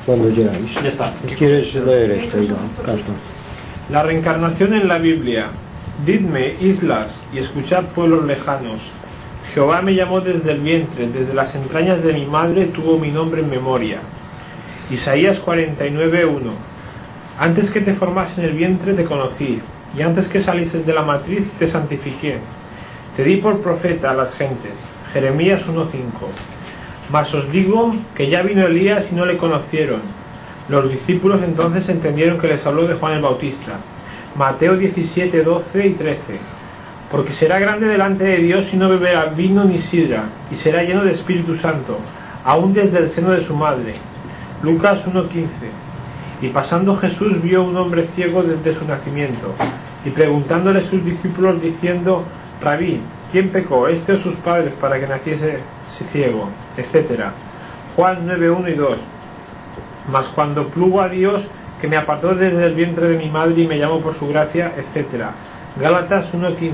cuando queráis. Ya está. ¿Quieres leer esto, Iván? Castro? La reencarnación en la Biblia. Didme, islas, y escuchad, pueblos lejanos. Jehová me llamó desde el vientre, desde las entrañas de mi madre tuvo mi nombre en memoria. Isaías 49:1. Antes que te formas en el vientre te conocí, y antes que salises de la matriz te santifiqué. Te di por profeta a las gentes. Jeremías 1:5. Mas os digo que ya vino Elías y no le conocieron. Los discípulos entonces entendieron que les habló de Juan el Bautista. Mateo 17:12 y 13. Porque será grande delante de Dios y no beberá vino ni sidra, y será lleno de Espíritu Santo, aún desde el seno de su madre. Lucas 1:15. Y pasando Jesús vio un hombre ciego desde su nacimiento, y preguntándole a sus discípulos diciendo: Rabí, ¿quién pecó, este o sus padres, para que naciese ciego? Etcétera. Juan 9:1 y 2. Mas cuando plugo a Dios, que me apartó desde el vientre de mi madre y me llamó por su gracia, etcétera. Gálatas 1:15.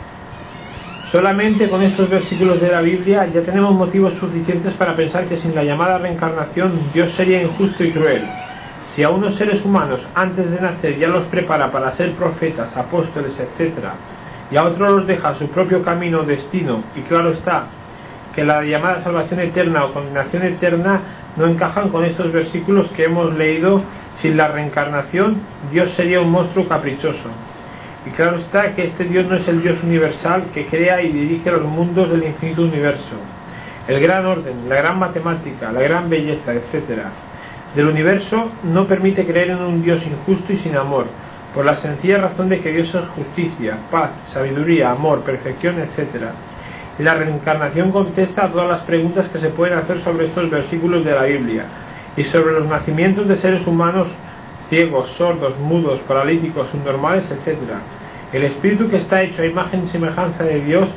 Solamente con estos versículos de la Biblia ya tenemos motivos suficientes para pensar que sin la llamada reencarnación Dios sería injusto y cruel. Si a unos seres humanos antes de nacer ya los prepara para ser profetas, apóstoles, etcétera, y a otros los deja su propio camino o destino, y claro está que la llamada salvación eterna o condenación eterna no encajan con estos versículos que hemos leído, sin la reencarnación Dios sería un monstruo caprichoso. Y claro está que este Dios no es el Dios universal que crea y dirige los mundos del infinito universo, el gran orden, la gran matemática, la gran belleza, etcétera. Del universo no permite creer en un Dios injusto y sin amor, por la sencilla razón de que Dios es justicia, paz, sabiduría, amor, perfección, etcétera. Y la reencarnación contesta a todas las preguntas que se pueden hacer sobre estos versículos de la Biblia y sobre los nacimientos de seres humanos ciegos, sordos, mudos, paralíticos, subnormales, etc. El espíritu que está hecho a imagen y semejanza de Dios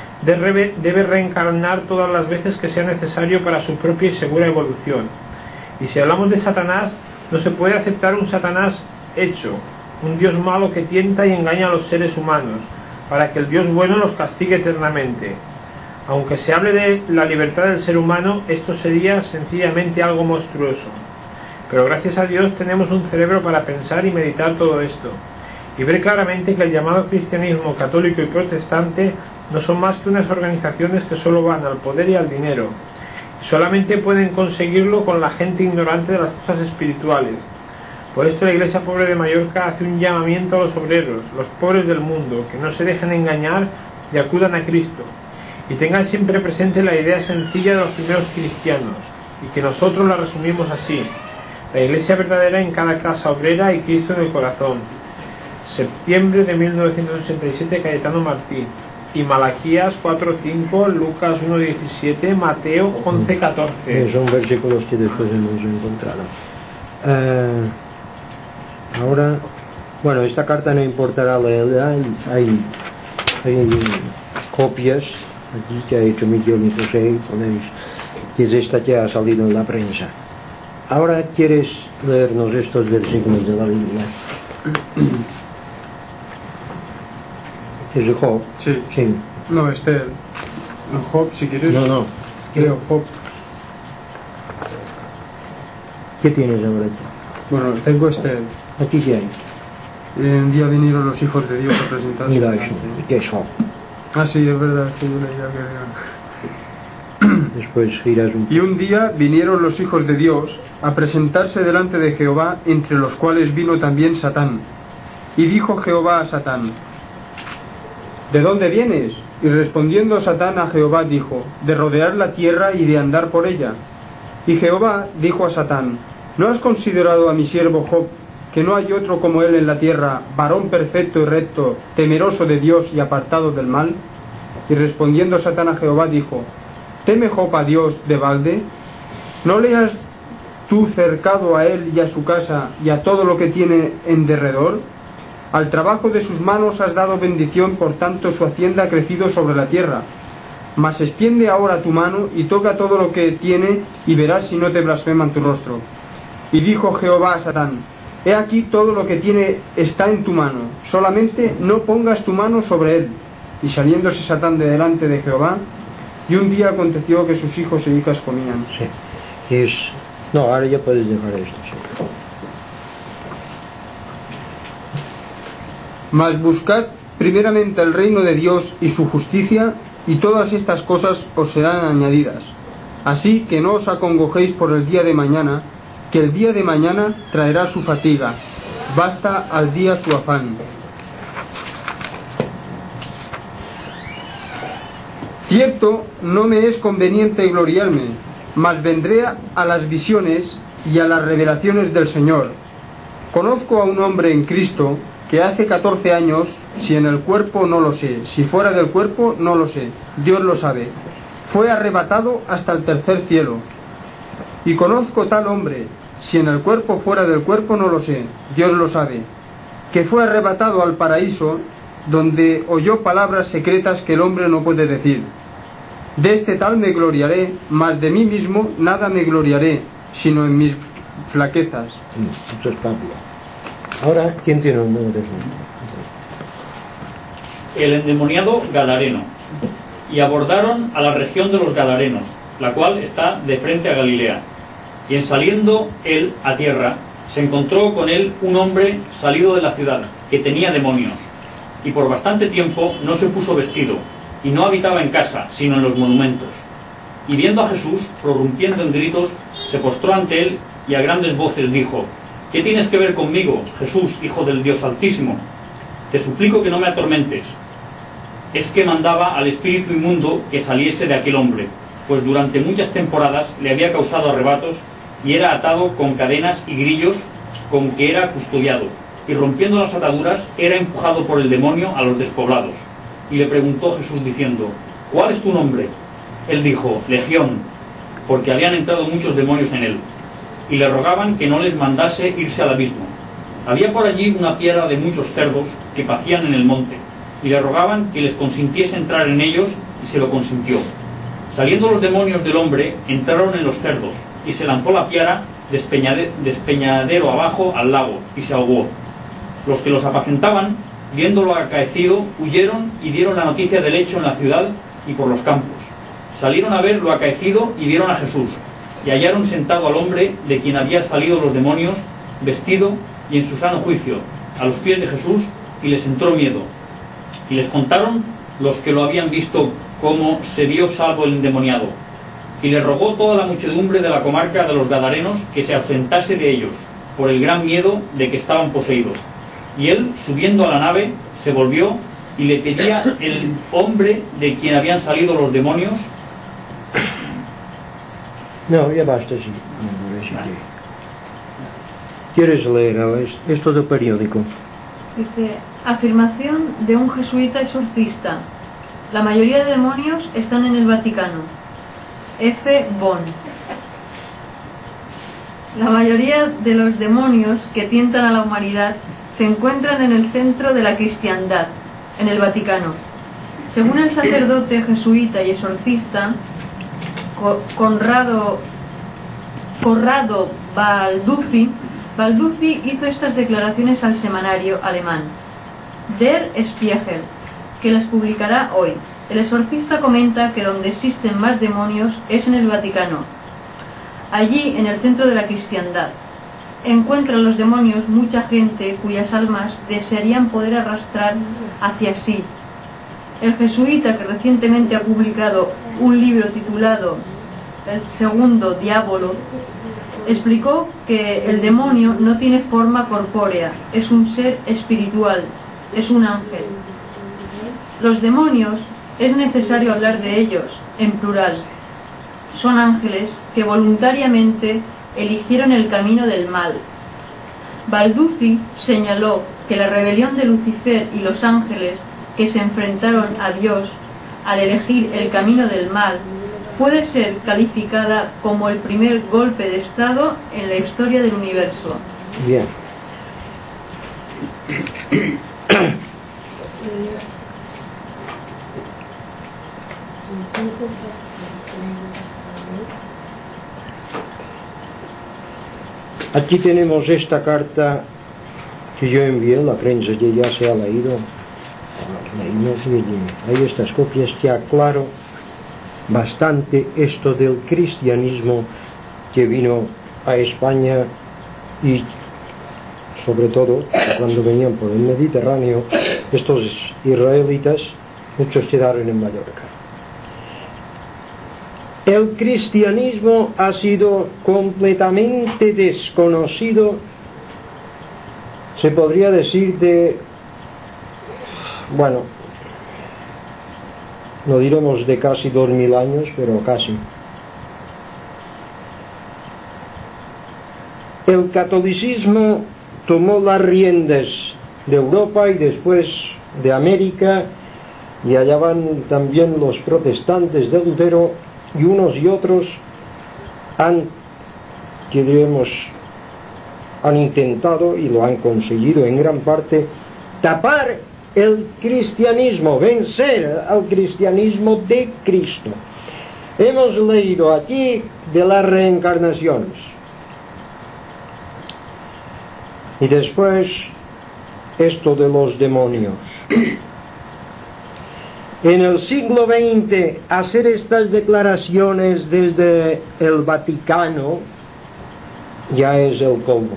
debe reencarnar todas las veces que sea necesario para su propia y segura evolución. Y si hablamos de Satanás, no se puede aceptar un Satanás hecho, un Dios malo que tienta y engaña a los seres humanos, para que el Dios bueno los castigue eternamente. Aunque se hable de la libertad del ser humano, esto sería sencillamente algo monstruoso. Pero gracias a Dios tenemos un cerebro para pensar y meditar todo esto, y ver claramente que el llamado cristianismo católico y protestante no son más que unas organizaciones que solo van al poder y al dinero, y solamente pueden conseguirlo con la gente ignorante de las cosas espirituales. Por esto la Iglesia Pobre de Mallorca hace un llamamiento a los obreros, los pobres del mundo, que no se dejen engañar y acudan a Cristo, y tengan siempre presente la idea sencilla de los primeros cristianos, y que nosotros la resumimos así: la Iglesia verdadera en cada casa obrera y Cristo en el corazón. Septiembre de 1987, Cayetano Martí. Y Malaquías 4:5, Lucas 1:17, Mateo 11:14. Son versículos que después hemos encontrado. Ahora, bueno, esta carta no importará leerla, hay copias aquí que ha hecho Miguel y José, y ponéis que es esta que ha salido en la prensa. Ahora quieres leernos estos versículos de la Biblia. ¿Es de Job? Sí. Sí. No, Job, si quieres. No. Leo Job. ¿Qué tienes ahora aquí? Bueno, tengo Aquí sí hay. Un día vinieron los hijos de Dios a presentarse. Mira eso, ¿qué es Job? Ah, sí, es verdad, que yo leía que... Después irás un... Y un día vinieron los hijos de Dios a presentarse delante de Jehová, entre los cuales vino también Satán. Y dijo Jehová a Satán: ¿de dónde vienes? Y respondiendo Satán a Jehová dijo: de rodear la tierra y de andar por ella. Y Jehová dijo a Satán: ¿no has considerado a mi siervo Job, que no hay otro como él en la tierra, varón perfecto y recto, temeroso de Dios y apartado del mal? Y respondiendo Satán a Jehová dijo: ¿teme Job a Dios de balde? ¿No le has tú cercado a él y a su casa y a todo lo que tiene en derredor? Al trabajo de sus manos has dado bendición, por tanto su hacienda ha crecido sobre la tierra. Mas extiende ahora tu mano y toca todo lo que tiene, y verás si no te blasfeman tu rostro. Y dijo Jehová a Satán: he aquí todo lo que tiene está en tu mano, solamente no pongas tu mano sobre él. Y saliéndose Satán de delante de Jehová, y un día aconteció que sus hijos e hijas comían. Sí. No, ahora ya puedes dejar esto, sí. Mas buscad primeramente el reino de Dios y su justicia, y todas estas cosas os serán añadidas. Así que no os acongojéis por el día de mañana, que el día de mañana traerá su fatiga. Basta al día su afán. Cierto, no me es conveniente gloriarme, mas vendré a las visiones y a las revelaciones del Señor. Conozco a un hombre en Cristo que hace 14 años, si en el cuerpo no lo sé, si fuera del cuerpo no lo sé, Dios lo sabe, fue arrebatado hasta el tercer cielo. Y conozco tal hombre, si en el cuerpo fuera del cuerpo no lo sé, Dios lo sabe, que fue arrebatado al paraíso, donde oyó palabras secretas que el hombre no puede decir. De este tal me gloriaré, mas de mí mismo nada me gloriaré, sino en mis flaquezas. Esto es Pablo. Ahora, ¿quién tiene un número? El endemoniado Gadareno. Y abordaron a la región de los Gadarenos, la cual está de frente a Galilea. Y en saliendo él a tierra, se encontró con él un hombre salido de la ciudad, que tenía demonios, y por bastante tiempo no se puso vestido, y no habitaba en casa, sino en los monumentos. Y viendo a Jesús, prorrumpiendo en gritos, se postró ante él, y a grandes voces dijo: ¿Qué tienes que ver conmigo, Jesús, Hijo del Dios Altísimo? Te suplico que no me atormentes. Es que mandaba al espíritu inmundo que saliese de aquel hombre, pues durante muchas temporadas le había causado arrebatos, y era atado con cadenas y grillos con que era custodiado, y rompiendo las ataduras era empujado por el demonio a los despoblados. Y le preguntó Jesús diciendo: ¿Cuál es tu nombre? Él dijo: Legión, porque habían entrado muchos demonios en él, y le rogaban que no les mandase irse al abismo. Había por allí una piedra de muchos cerdos que pacían en el monte, y le rogaban que les consintiese entrar en ellos, y se lo consintió. Saliendo los demonios del hombre, entraron en los cerdos, y se lanzó la piara despeñadero abajo al lago, y se ahogó. Los que los apacentaban, viendo lo acaecido, huyeron y dieron la noticia del hecho en la ciudad y por los campos. Salieron a ver lo acaecido y vieron a Jesús, y hallaron sentado al hombre de quien habían salido los demonios, vestido y en su sano juicio, a los pies de Jesús, y les entró miedo. Y les contaron los que lo habían visto cómo se dio salvo el endemoniado. Y le rogó toda la muchedumbre de la comarca de los Gadarenos que se ausentase de ellos, por el gran miedo de que estaban poseídos. Y él, subiendo a la nave, se volvió y le pedía el hombre de quien habían salido los demonios. No, ya basta, sí. ¿Quieres leer ahora esto del periódico? Dice: afirmación de un jesuita exorcista. La mayoría de demonios están en el Vaticano. F. Bon. La mayoría de los demonios que tientan a la humanidad se encuentran en el centro de la cristiandad, en el Vaticano. Según el sacerdote jesuita y exorcista Corrado Balduzzi hizo estas declaraciones al semanario alemán Der Spiegel, que las publicará hoy. El exorcista comenta que donde existen más demonios es en el Vaticano. Allí, en el centro de la cristiandad, encuentran los demonios mucha gente cuyas almas desearían poder arrastrar hacia sí. El jesuita, que recientemente ha publicado un libro titulado El segundo diablo, explicó que el demonio no tiene forma corpórea, es un ser espiritual, es un ángel. Los demonios, es necesario hablar de ellos en plural. Son ángeles que voluntariamente eligieron el camino del mal. Balduzzi señaló que la rebelión de Lucifer y los ángeles que se enfrentaron a Dios al elegir el camino del mal puede ser calificada como el primer golpe de Estado en la historia del universo. Bien. Aquí tenemos esta carta que yo envié, la prensa ya se ha leído. Hay estas copias que aclaro bastante esto del cristianismo que vino a España y sobre todo cuando venían por el Mediterráneo, estos israelitas, muchos quedaron en Mallorca. El cristianismo ha sido completamente desconocido, se podría decir no diremos de casi 2000 años, pero casi. El catolicismo tomó las riendas de Europa y después de América, y allá van también los protestantes de Lutero, y unos y otros han intentado, y lo han conseguido en gran parte, tapar el cristianismo, vencer al cristianismo de Cristo. Hemos leído aquí de las reencarnaciones. Y después, esto de los demonios. En el siglo XX, hacer estas declaraciones desde el Vaticano ya es el colmo.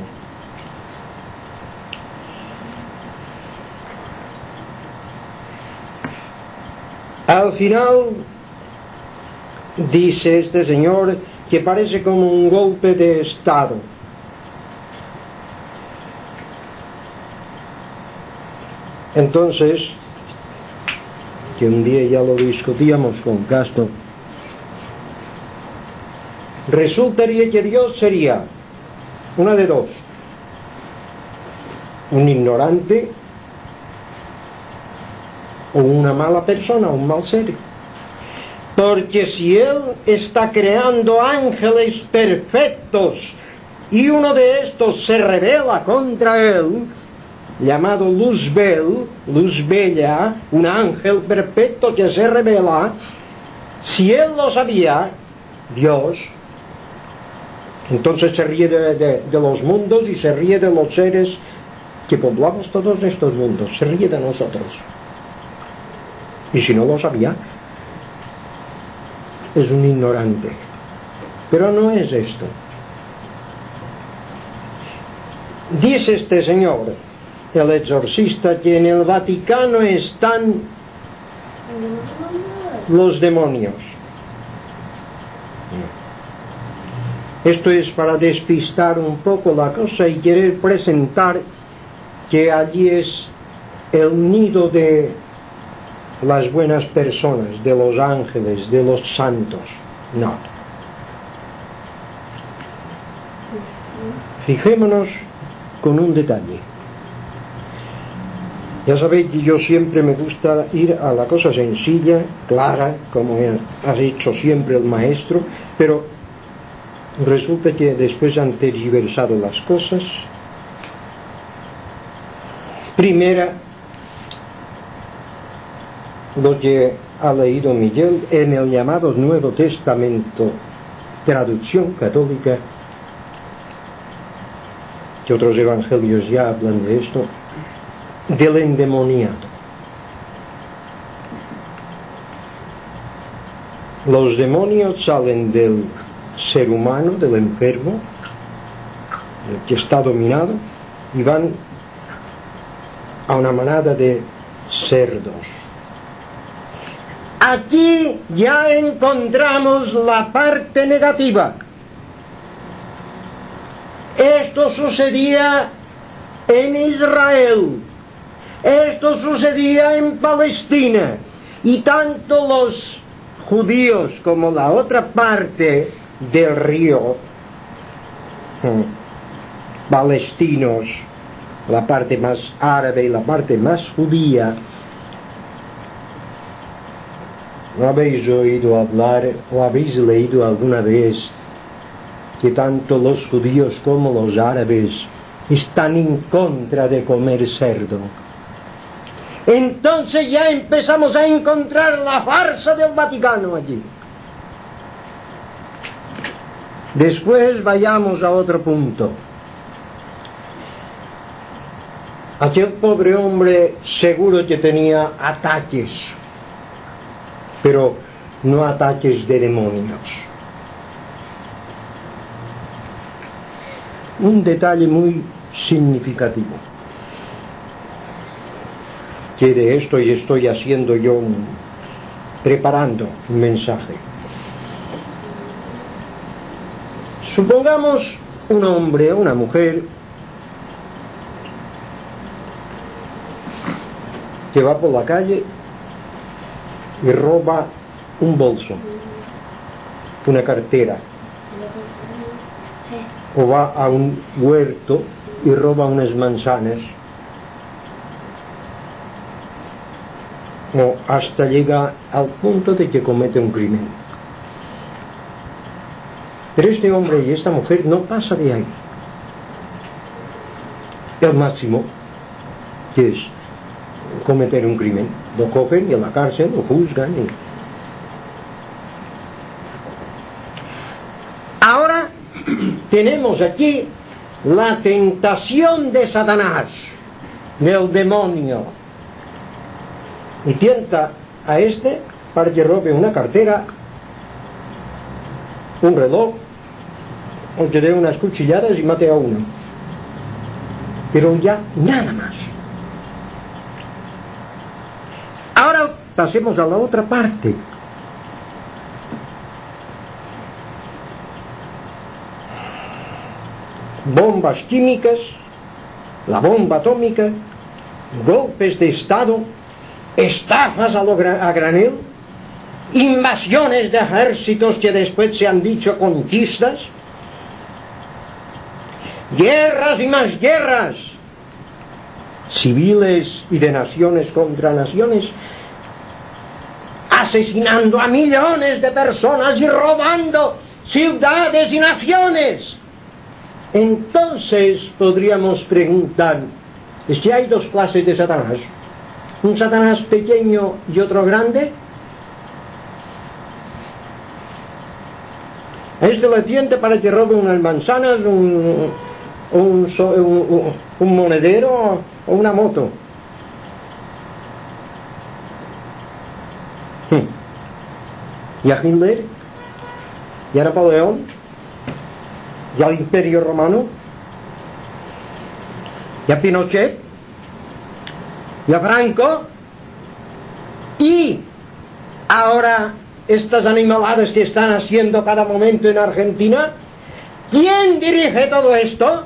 Al final, dice este señor, que parece como un golpe de Estado. Entonces, que un día ya lo discutíamos con Castro, resultaría que Dios sería una de dos: un ignorante o una mala persona, un mal ser. Porque si Él está creando ángeles perfectos y uno de estos se rebela contra Él, llamado Luzbel, Luz Bella, un ángel perfecto que se revela, si Él lo sabía, Dios, entonces se ríe de los mundos y se ríe de los seres que poblamos todos estos mundos, se ríe de nosotros. Y si no lo sabía, es un ignorante. Pero no es esto. Dice este señor, el exorcista, que en el Vaticano están los demonios. Esto es para despistar un poco la cosa y querer presentar que allí es el nido de las buenas personas, de los ángeles, de los santos. No. Fijémonos con un detalle. Ya sabéis que yo siempre me gusta ir a la cosa sencilla, clara, como ha hecho siempre el maestro, pero resulta que después han tergiversado las cosas. Primera, lo que ha leído Miguel en el llamado Nuevo Testamento, traducción católica, que otros evangelios ya hablan de esto, del endemoniado. Los demonios salen del ser humano, del enfermo, el que está dominado, y van a una manada de cerdos. Aquí ya encontramos la parte negativa. Esto sucedía en Israel, esto sucedía en Palestina, y tanto los judíos como la otra parte del río, palestinos, la parte más árabe y la parte más judía, ¿no habéis oído hablar o habéis leído alguna vez que tanto los judíos como los árabes están en contra de comer cerdo? Entonces ya empezamos a encontrar la farsa del Vaticano allí. Después vayamos a otro punto. Aquel pobre hombre seguro que tenía ataques, pero no ataques de demonios. un detalle muy significativo. Que de esto y estoy haciendo yo, preparando un mensaje. Supongamos un hombre o una mujer que va por la calle y roba un bolso, una cartera, o va a un huerto y roba unas manzanas, o hasta llega al punto de que comete un crimen. Pero este hombre y esta mujer no pasa de ahí. El máximo, que es cometer un crimen, lo cogen y en la cárcel lo juzgan. Ahora tenemos aquí la tentación de Satanás, del demonio, y tienta a este para que robe una cartera, un reloj, o que dé unas cuchilladas y mate a uno, pero ya nada más. Ahora pasemos a la otra parte. Bombas químicas, la bomba atómica, golpes de Estado, estafas a granel, invasiones de ejércitos que después se han dicho conquistas, guerras y más guerras, civiles y de naciones contra naciones, asesinando a millones de personas y robando ciudades y naciones. Entonces podríamos preguntar, ¿es que hay dos clases de Satanás? ¿Un Satanás pequeño y otro grande? Este le tienta para que robe unas manzanas, un monedero o una moto. ¿Y a Hitler? ¿Y a Napoleón? ¿Y al Imperio Romano? ¿Y a Pinochet? ¿Y a Franco? Y ahora estas animaladas que están haciendo cada momento en Argentina, ¿quién dirige todo esto?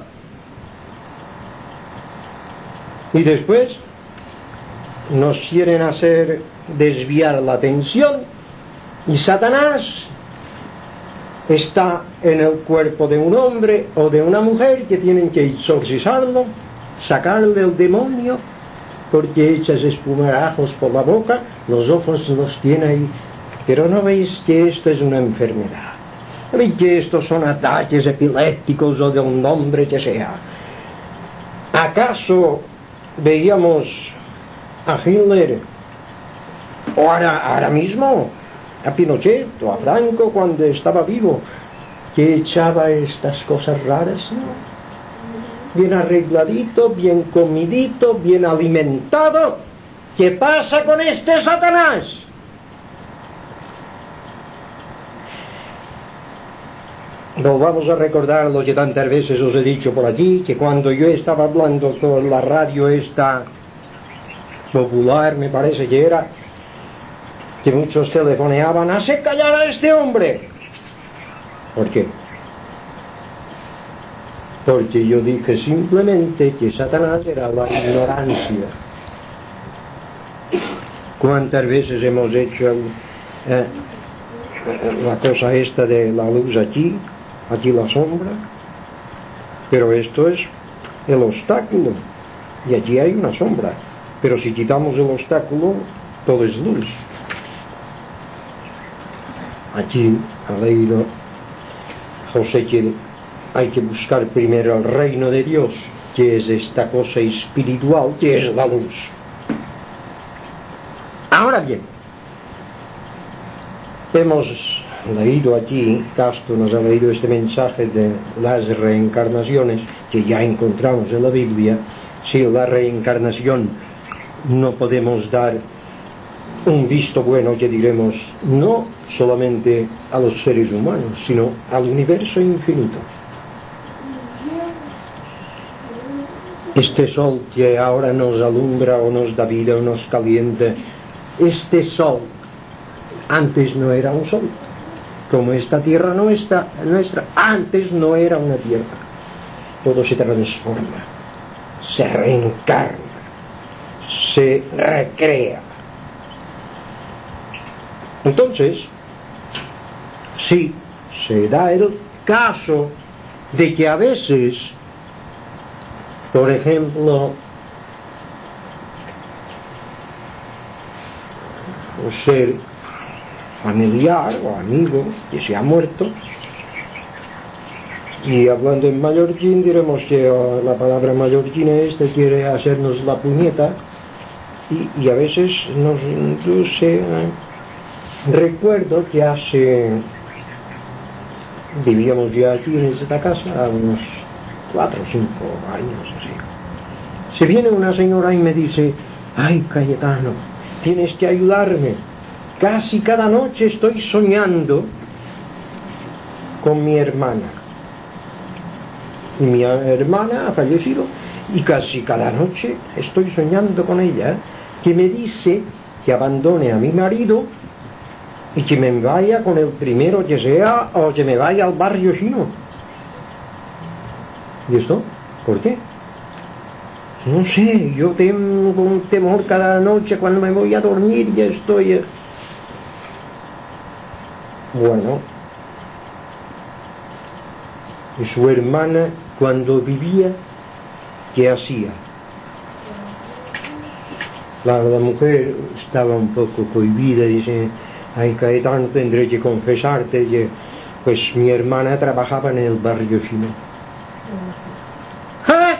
Y después nos quieren hacer desviar la atención, y Satanás está en el cuerpo de un hombre o de una mujer que tienen que exorcizarlo, sacarle el demonio, porque echas espumarajos por la boca, los ojos los tiene ahí. Pero no veis que esto es una enfermedad, no veis que estos son ataques epilépticos o de un nombre que sea. ¿Acaso veíamos a Hitler o ahora mismo a Pinochet o a Franco cuando estaba vivo, que echaba estas cosas raras? No, bien arregladito, bien comidito, bien alimentado. ¿Qué pasa con este Satanás? Volvamos a recordar lo que tantas veces os he dicho por aquí, que cuando yo estaba hablando por la radio esta popular, me parece que era, que muchos telefoneaban: ¡hace callar a este hombre! ¿Por qué? Porque yo dije simplemente que Satanás era la ignorancia. ¿Cuántas veces hemos hecho la cosa esta de la luz aquí la sombra? Pero esto es el obstáculo, y allí hay una sombra. Pero si quitamos el obstáculo, todo es luz. Aquí ha leído José que hay que buscar primero el reino de Dios, que es esta cosa espiritual, que es la luz. Ahora bien, hemos leído aquí, Castro nos ha leído este mensaje de las reencarnaciones, que ya encontramos en la Biblia. Si la reencarnación no podemos dar un visto bueno, que diremos no solamente a los seres humanos, sino al universo infinito. Este sol que ahora nos alumbra o nos da vida o nos calienta, este sol antes no era un sol. Como esta tierra nuestra, antes no era una tierra. Todo se transforma, se reencarna, se recrea. Entonces, sí, se da el caso de que a veces, por ejemplo, un ser familiar o amigo que se ha muerto, y hablando en mallorquín diremos que la palabra mallorquina quiere hacernos la puñeta, y a veces nos induce. Recuerdo que vivíamos ya aquí en esta casa a unos 4 o 5 años así. Se viene una señora y me dice: ay, Cayetano, tienes que ayudarme. Casi cada noche estoy soñando con mi hermana. Mi hermana ha fallecido y casi cada noche estoy soñando con ella, que me dice que abandone a mi marido y que me vaya con el primero que sea, o que me vaya al barrio chino. ¿Y esto? ¿Por qué? No sé, yo tengo un temor cada noche cuando me voy a dormir y estoy... Bueno, y su hermana cuando vivía, ¿qué hacía? La mujer estaba un poco cohibida, dice: ay, Cayetano, tendré que confesarte que pues mi hermana trabajaba en el barrio chino. ¡Ah!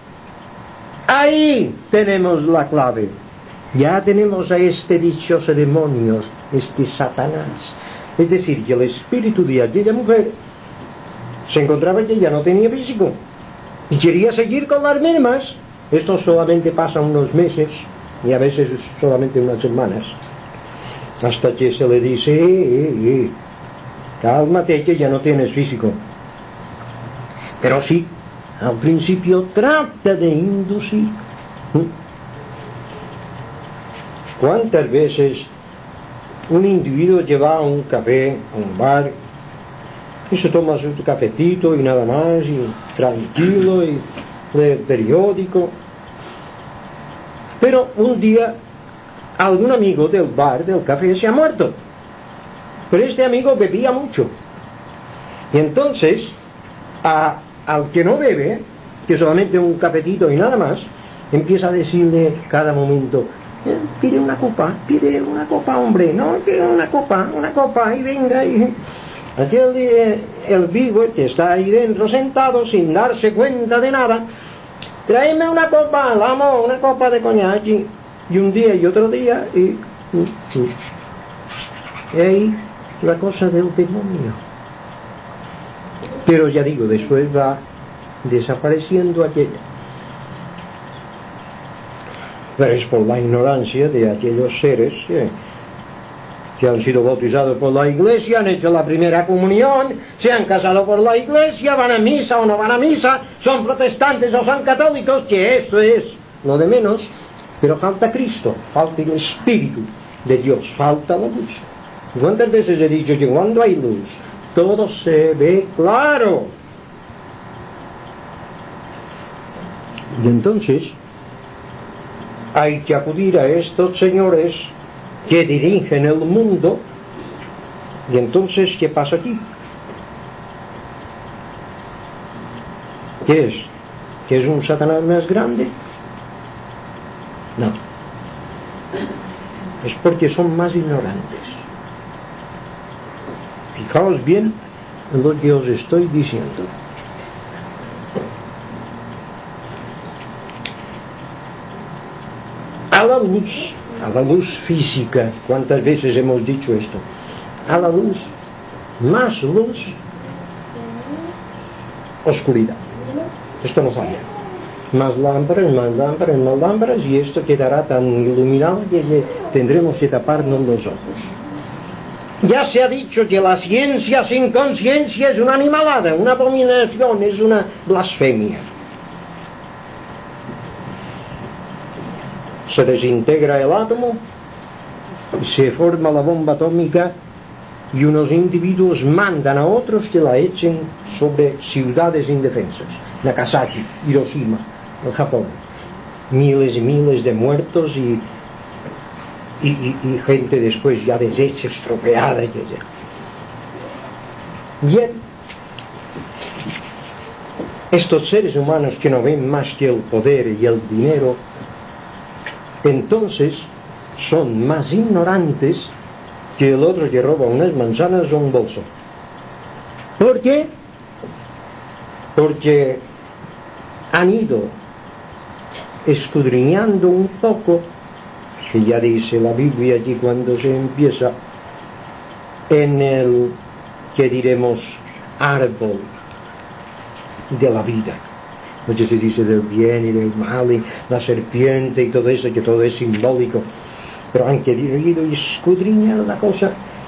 Ahí tenemos la clave. Ya tenemos a este dichoso demonio, este Satanás. Es decir, que el espíritu de aquella mujer se encontraba que ya no tenía físico y quería seguir con las mismas. Esto solamente pasa unos meses y a veces solamente unas semanas, hasta que se le dice: cálmate, que ya no tienes físico. Pero sí, al principio trata de inducir. ¿Cuántas veces un individuo lleva a un café, a un bar, y se toma su cafetito y nada más, y tranquilo, y lee el periódico? Pero un día algún amigo del bar, del café, se ha muerto. Pero este amigo bebía mucho. Y entonces, al que no bebe, que solamente un cafetito y nada más, empieza a decirle cada momento: pide una copa, hombre, no, pide una copa, y venga. Y aquel el vivo, que está ahí dentro sentado sin darse cuenta de nada: tráeme una copa, vamos, una copa de coñac. Y un día y otro día, y ahí la cosa del demonio. Pero ya digo, después va desapareciendo aquella. Pero es por la ignorancia de aquellos seres que han sido bautizados por la iglesia, han hecho la primera comunión, se han casado por la iglesia, van a misa o no van a misa, son protestantes o son católicos, que eso es lo de menos. Pero falta Cristo, falta el Espíritu de Dios, falta la luz. ¿Cuántas veces he dicho que cuando hay luz todo se ve claro? Y entonces hay que acudir a estos señores que dirigen el mundo. Y entonces, ¿qué pasa aquí? ¿Qué es? ¿Que es un Satanás más grande? No. Es porque son más ignorantes. Fijaos bien en lo que os estoy diciendo. A la luz física, ¿cuántas veces hemos dicho esto? A la luz, más luz, oscuridad. Esto no falla. Más lámparas, y esto quedará tan iluminado que tendremos que taparnos los ojos. Ya se ha dicho que la ciencia sin conciencia es una animalada, una abominación, es una blasfemia. se desintegra el átomo, se forma la bomba atómica y unos individuos mandan a otros que la echen sobre ciudades indefensas. Nagasaki, Hiroshima, el Japón. Miles y miles de muertos y gente después ya deshecha, estropeada. Bien, estos seres humanos que no ven más que el poder y el dinero, entonces son más ignorantes que el otro que roba unas manzanas o un bolso. ¿Por qué? Porque han ido escudriñando un poco, que ya dice la Biblia aquí cuando se empieza, en el, que diremos, árbol de la vida. Porque se dice del bien y del mal y la serpiente y todo eso, que todo es simbólico. Pero han querido escudriñar la cosa.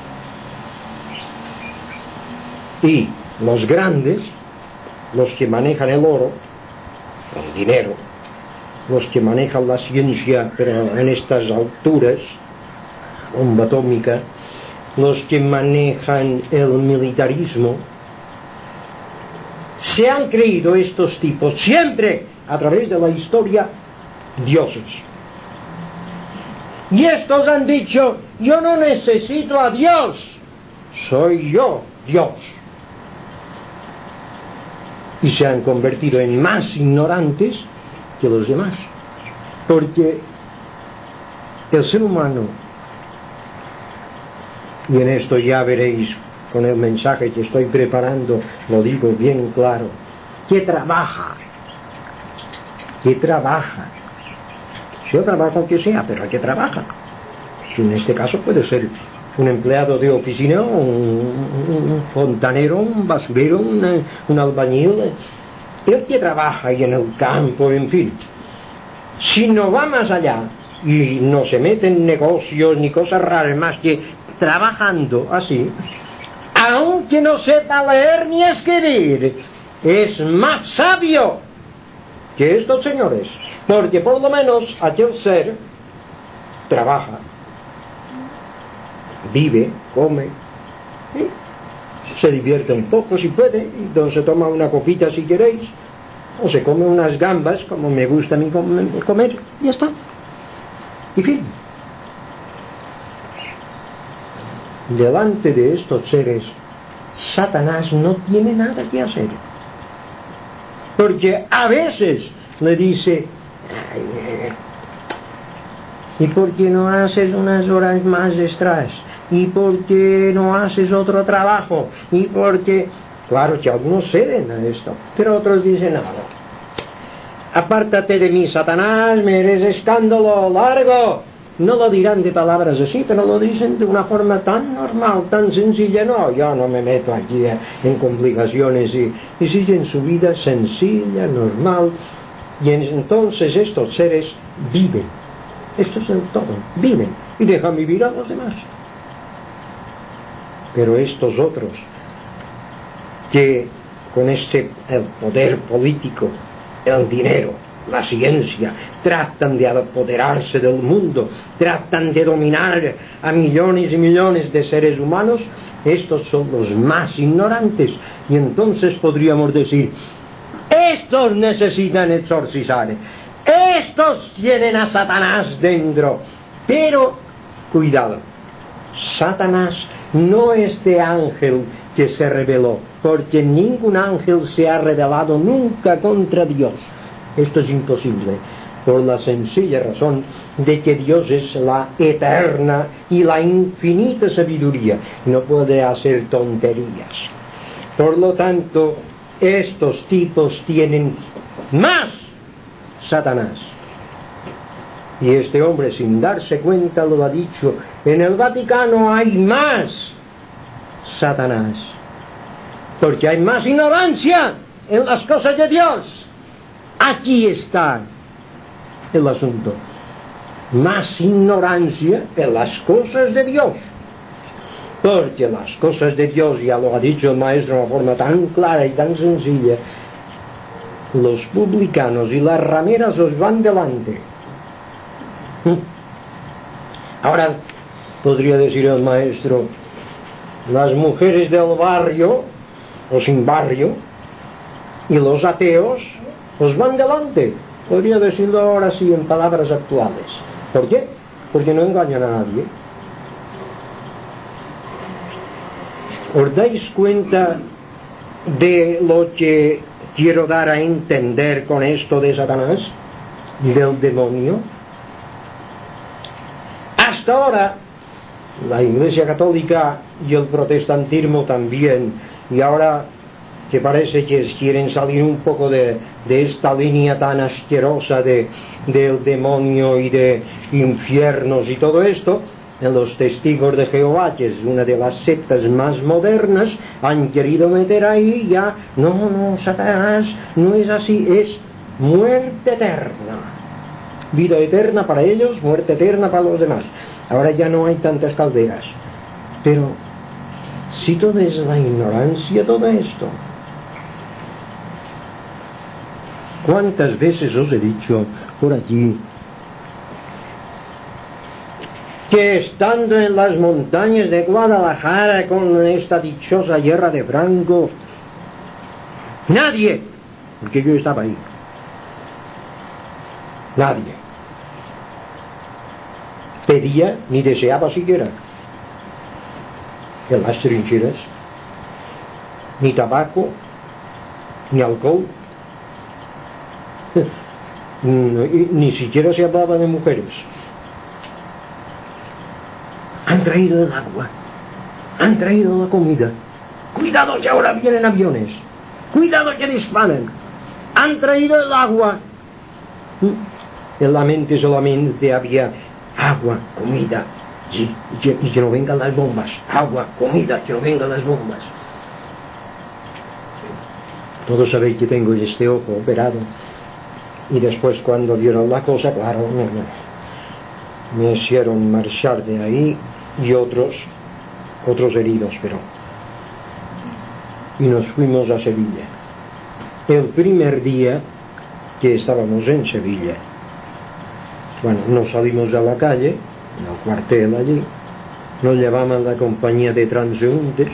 Y los grandes, los que manejan el oro, el dinero, los que manejan la ciencia, pero en estas alturas, bomba atómica, los que manejan el militarismo, se han creído estos tipos siempre a través de la historia dioses. Y estos han dicho: yo no necesito a Dios, soy yo Dios. Y se han convertido en más ignorantes que los demás, porque el ser humano, y en esto ya veréis con el mensaje que estoy preparando, lo digo bien claro, que trabaja, sea trabajo que sea, pero que trabaja. En este caso puede ser un empleado de oficina, un fontanero, un basurero, un albañil, el que trabaja y en el campo, en fin. Si no va más allá y no se mete en negocios ni cosas raras más que trabajando así, aunque no sepa leer ni escribir, es más sabio que estos señores, porque por lo menos aquel ser trabaja, vive, come, se divierte un poco si puede, entonces se toma una copita si queréis, o se come unas gambas como me gusta a mí comer, y ya está, y fin. Delante de estos seres, Satanás no tiene nada que hacer, porque a veces le dice: ¿y por qué no haces unas horas más extras? ¿Y por qué no haces otro trabajo? ¿Y por qué? Claro que algunos ceden a esto, pero otros dicen: no, apártate de mí, Satanás, me eres escándalo, largo. No lo dirán de palabras así, pero lo dicen de una forma tan normal, tan sencilla. No, yo no me meto aquí en complicaciones, y siguen su vida sencilla, normal. Y entonces estos seres viven. Esto es el todo, viven y dejan vivir a los demás. Pero estos otros, que con el poder político, el dinero, la ciencia, tratan de apoderarse del mundo, tratan de dominar a millones y millones de seres humanos, estos son los más ignorantes. Y entonces podríamos decir: estos necesitan exorcizar, estos tienen a Satanás dentro. Pero cuidado, Satanás no es este ángel que se rebeló, porque ningún ángel se ha rebelado nunca contra Dios. Esto es imposible, por la sencilla razón de que Dios es la eterna y la infinita sabiduría, no puede hacer tonterías. Por lo tanto, estos tipos tienen más Satanás. Y este hombre, sin darse cuenta, lo ha dicho: en el Vaticano hay más Satanás, porque hay más ignorancia en las cosas de Dios. Aquí está el asunto: más ignorancia en las cosas de Dios, porque las cosas de Dios, ya lo ha dicho el maestro de una forma tan clara y tan sencilla, los publicanos y las rameras os van delante, Ahora podría decir el maestro, las mujeres del barrio o sin barrio y los ateos pues van delante. Podría decirlo ahora sí en palabras actuales. ¿Por qué? Porque no engañan a nadie. ¿Os dais cuenta de lo que quiero dar a entender con esto de Satanás, del demonio? Hasta ahora la Iglesia Católica y el protestantismo también, y ahora que parece que quieren salir un poco de esta línea tan asquerosa del demonio y de infiernos y todo esto, en los Testigos de Jehová, que es una de las sectas más modernas, han querido meter ahí ya, no, Satanás no es así, es muerte eterna, vida eterna para ellos, muerte eterna para los demás. Ahora ya no hay tantas calderas, pero si todo es la ignorancia, todo esto, ¿cuántas veces os he dicho por allí que estando en las montañas de Guadalajara con esta dichosa guerra de Franco, nadie, porque yo estaba ahí, nadie pedía ni deseaba siquiera en las trincheras ni tabaco ni alcohol, ni siquiera se hablaba de mujeres. Han traído el agua, han traído la comida. Cuidado que ahora vienen aviones, cuidado que disparan. Han traído el agua. En la mente solamente había agua, comida, y que no vengan las bombas. Agua, comida, que no vengan las bombas. Todos sabéis que tengo este ojo operado. Y después cuando vieron la cosa, claro, me hicieron marchar de ahí y otros heridos, pero. Y nos fuimos a Sevilla. El primer día que estábamos en Sevilla, bueno, nos salimos a la calle, al cuartel allí, nos llevaban la compañía de transeúntes,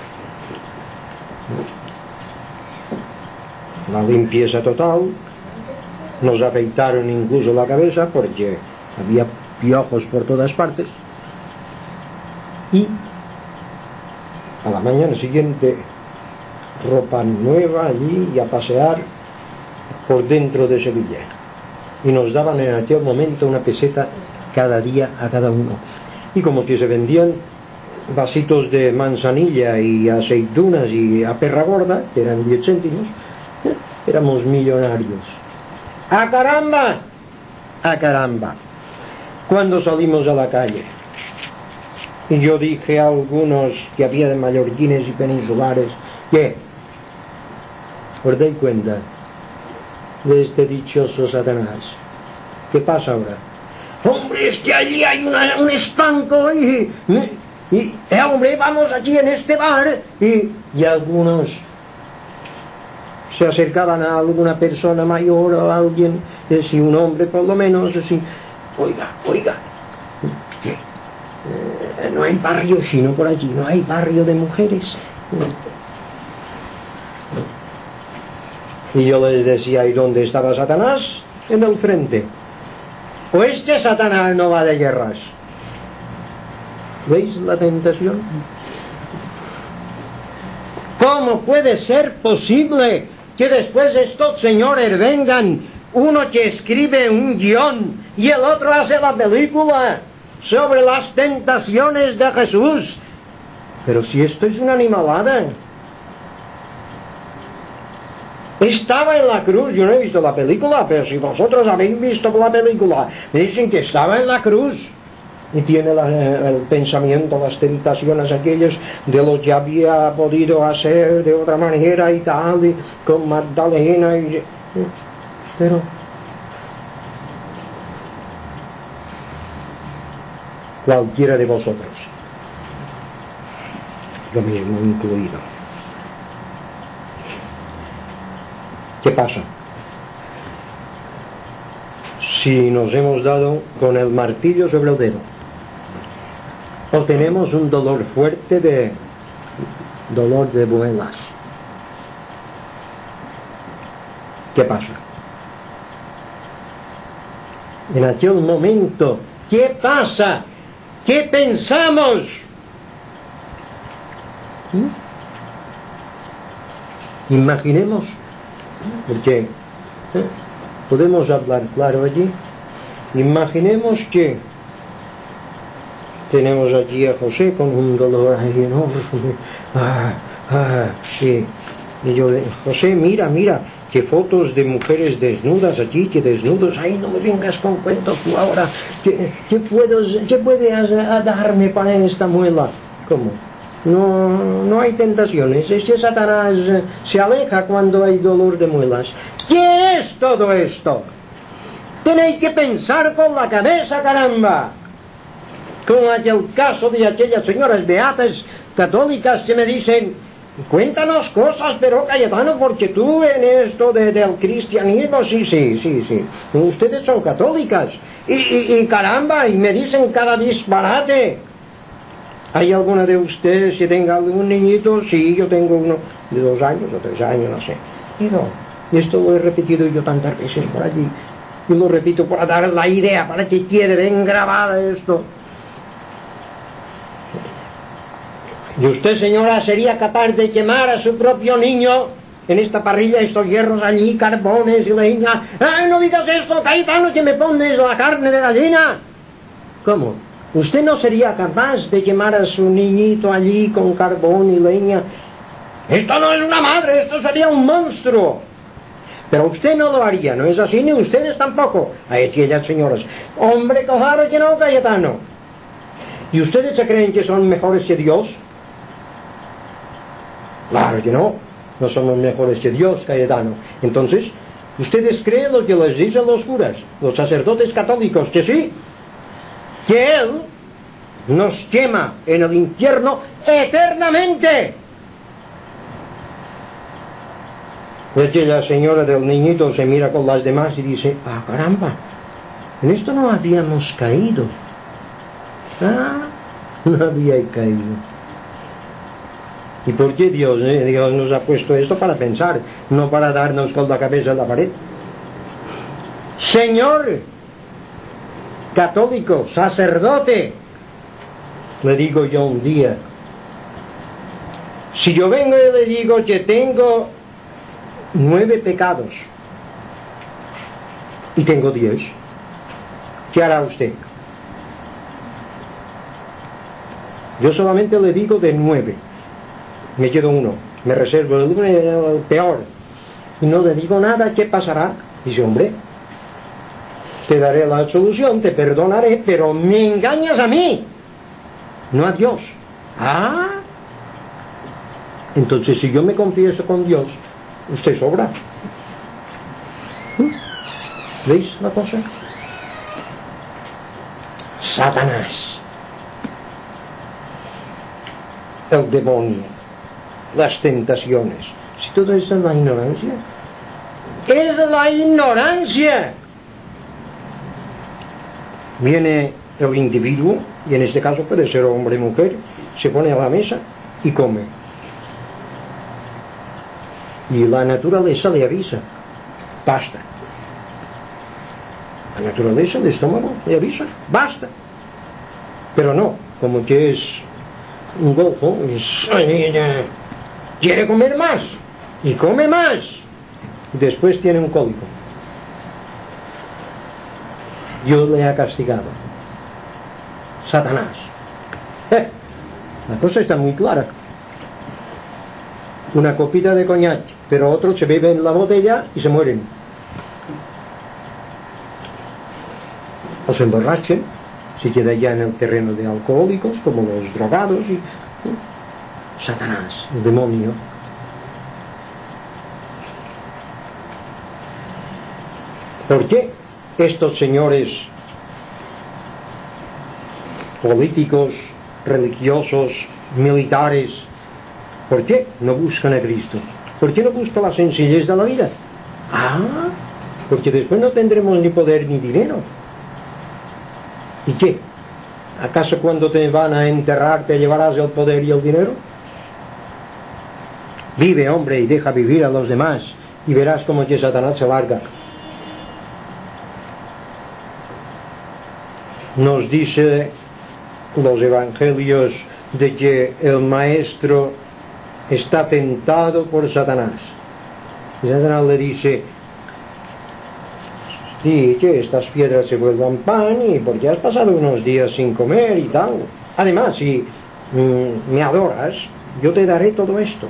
la limpieza total, nos afeitaron incluso la cabeza porque había piojos por todas partes, y a la mañana siguiente ropa nueva allí y a pasear por dentro de Sevilla, y nos daban en aquel momento una peseta cada día a cada uno, y como que se vendían vasitos de manzanilla y aceitunas y a perra gorda, que eran 10 céntimos, éramos millonarios. ¡A caramba! ¡A caramba! Cuando salimos a la calle, y yo dije a algunos que había de mallorquines y peninsulares, ¿qué? ¿Os dais cuenta de este dichoso Satanás? ¿Qué pasa ahora? Hombre, es que allí hay un estanco y hombre, vamos aquí en este bar, y algunos se acercaban a alguna persona mayor o a alguien, si un hombre por lo menos, así, oiga, ¿qué? No hay barrio chino por allí, no hay barrio de mujeres. Y yo les decía, ¿y dónde estaba Satanás? En el frente. O este Satanás no va de guerras. ¿Veis la tentación? ¿Cómo puede ser posible que después estos señores vengan, uno que escribe un guión y el otro hace la película sobre las tentaciones de Jesús? Pero si esto es una animalada. Estaba en la cruz, yo no he visto la película, pero si vosotros habéis visto la película, me dicen que estaba en la cruz y tiene el pensamiento, las tentaciones aquellas de lo que había podido hacer de otra manera y tal, y con Magdalena, pero cualquiera de vosotros, yo mismo incluido. ¿Qué pasa? si nos hemos dado con el martillo sobre el dedo, o tenemos un dolor fuerte de muelas. ¿Qué pasa? En aquel momento, ¿qué pasa? ¿Qué pensamos? Imaginemos, porque podemos hablar claro allí. Imaginemos que tenemos allí a José con un dolor ahí enorme. Y yo, José, mira, que fotos de mujeres desnudas allí, que desnudos, ay, no me vengas con cuentos tú ahora. ¿Qué puedes darme para esta muela? ¿Cómo? No hay tentaciones, es que Satanás se aleja cuando hay dolor de muelas. ¿Qué es todo esto? Tenéis que pensar con la cabeza, caramba. Con aquel caso de aquellas señoras beatas católicas que me dicen, cuéntanos cosas, pero Cayetano, porque tú en esto del cristianismo, sí, ustedes son católicas, y caramba, y me dicen cada disparate. ¿Hay alguna de ustedes que tenga algún niñito? Sí, yo tengo uno de 2 años o 3 años, no sé. Y esto lo he repetido yo tantas veces por allí. Y lo repito para dar la idea, para que quede bien grabada esto. ¿Y usted, señora, sería capaz de quemar a su propio niño en esta parrilla, estos hierros allí, carbones y leña? ¡Ay, no digas esto, Cayetano, que me pones la carne de gallina! ¿Cómo? ¿Usted no sería capaz de quemar a su niñito allí con carbón y leña? Esto no es una madre, esto sería un monstruo. Pero usted no lo haría, ¿no es así? Ni ustedes tampoco. A aquellas señoras. Hombre, claro que no, Cayetano. ¿Y ustedes se creen que son mejores que Dios? Claro que no. No somos mejores que Dios, Cayetano. Entonces, ¿ustedes creen lo que les dicen los curas, los sacerdotes católicos, que sí? Que Él nos quema en el infierno eternamente. Pues que la señora del niñito se mira con las demás y dice, caramba, en esto no habíamos caído. No había caído. ¿Y por qué Dios nos ha puesto esto? Para pensar, no para darnos con la cabeza en la pared. Señor católico, sacerdote, le digo yo un día, si yo vengo y le digo que tengo 9 pecados y tengo 10, ¿qué hará usted? Yo solamente le digo de 9, me quedo 1, me reservo el peor y no le digo nada. ¿Qué pasará? Dice, hombre, te daré la solución, te perdonaré, pero me engañas a mí, no a Dios. Entonces si yo me confieso con Dios, usted sobra. ¿Veis la cosa? Satanás, el demonio, las tentaciones. Si todo eso es la ignorancia, es la ignorancia. Viene el individuo, y en este caso puede ser hombre o mujer, se pone a la mesa y come. Y la naturaleza le avisa, basta. La naturaleza del estómago le avisa, basta. Pero no, como que es un golfo, quiere comer más, y come más, y después tiene un cólico. Dios le ha castigado. Satanás. La cosa está muy clara. Una copita de coñac, pero otros se beben la botella y se mueren. O se emborrachen, se queda ya en el terreno de alcohólicos, como los drogados. Satanás, el demonio. ¿Por qué estos señores políticos, religiosos, militares, por qué no buscan a Cristo? ¿Por qué no buscan la sencillez de la vida? porque después no tendremos ni poder ni dinero. ¿Y qué? ¿Acaso cuando te van a enterrar te llevarás el poder y el dinero? Vive, hombre, y deja vivir a los demás, y verás cómo que Satanás se larga. Nos dice los evangelios de que el maestro está tentado por Satanás. Y Satanás le dice: sí, que estas piedras se vuelvan pan, y porque has pasado unos días sin comer y tal. Además, si me adoras, yo te daré todo esto.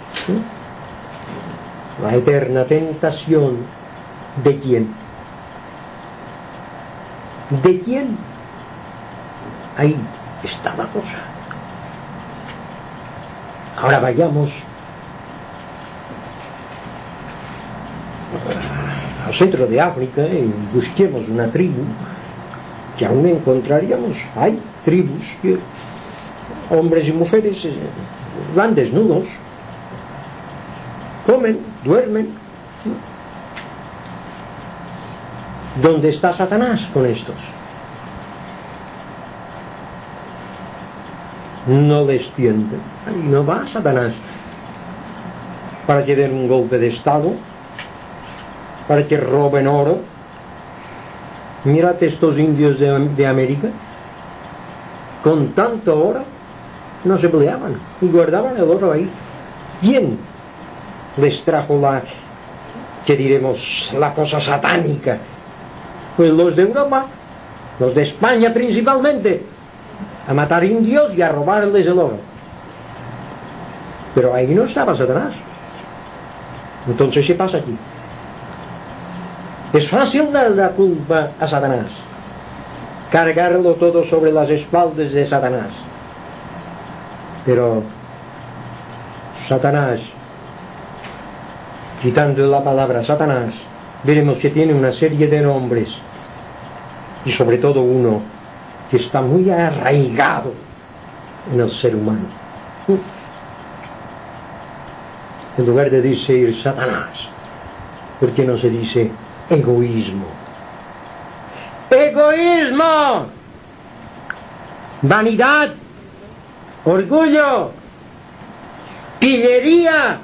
La eterna tentación. ¿De quién? ¿De quién? Ahí está la cosa. Ahora vayamos al centro de África y busquemos una tribu que aún encontraríamos. Hay tribus que hombres y mujeres van desnudos, comen, duermen. ¿Dónde está Satanás con estos? No les tienden. Ahí no va Satanás para que den un golpe de estado, para que roben oro. Mirad estos indios de América, con tanto oro no se peleaban y guardaban el oro ahí. ¿Quién les trajo que diremos, la cosa satánica? Pues los de Europa, los de España principalmente, a matar indios y a robarles el oro. Pero ahí no estaba Satanás. Entonces, ¿qué pasa aquí? Es fácil dar la culpa a Satanás, cargarlo todo sobre las espaldas de Satanás. Pero Satanás, quitando la palabra Satanás, veremos que tiene una serie de nombres, y sobre todo uno que está muy arraigado en el ser humano. En lugar de decir Satanás, ¿por qué no se dice egoísmo? ¡Egoísmo! Vanidad, orgullo, pillería.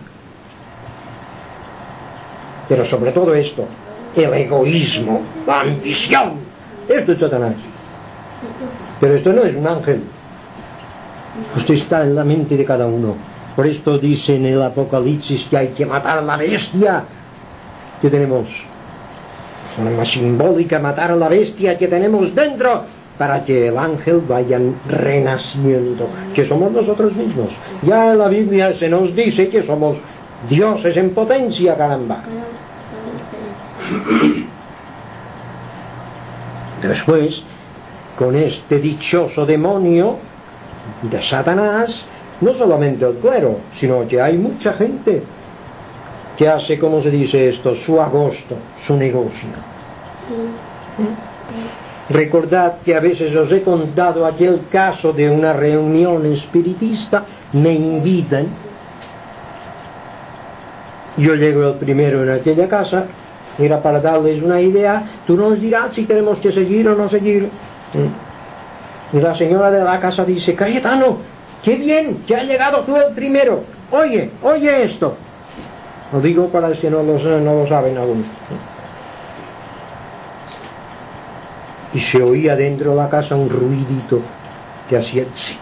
Pero sobre todo esto, el egoísmo, la ambición. Esto es Satanás. Pero esto no es un ángel. Esto está en la mente de cada uno. Por esto dice en el Apocalipsis que hay que matar a la bestia que tenemos. Es una forma simbólica, matar a la bestia que tenemos dentro, para que el ángel vaya renaciendo, que somos nosotros mismos. Ya en la Biblia se nos dice que somos dioses en potencia, caramba. Después, con este dichoso demonio de Satanás, no solamente el clero, sino que hay mucha gente que hace, ¿cómo se dice esto?, su agosto, su negocio. Recordad que a veces os he contado aquel caso de una reunión espiritista. Me invitan, yo llego el primero en aquella casa, era para darles una idea. Tú nos dirás si tenemos que seguir o no seguir. Y la señora de la casa dice: Cayetano, qué bien que ha llegado tú el primero. Oye esto. Lo digo para los que no lo saben aún. Y se oía dentro de la casa un ruidito que hacía sí,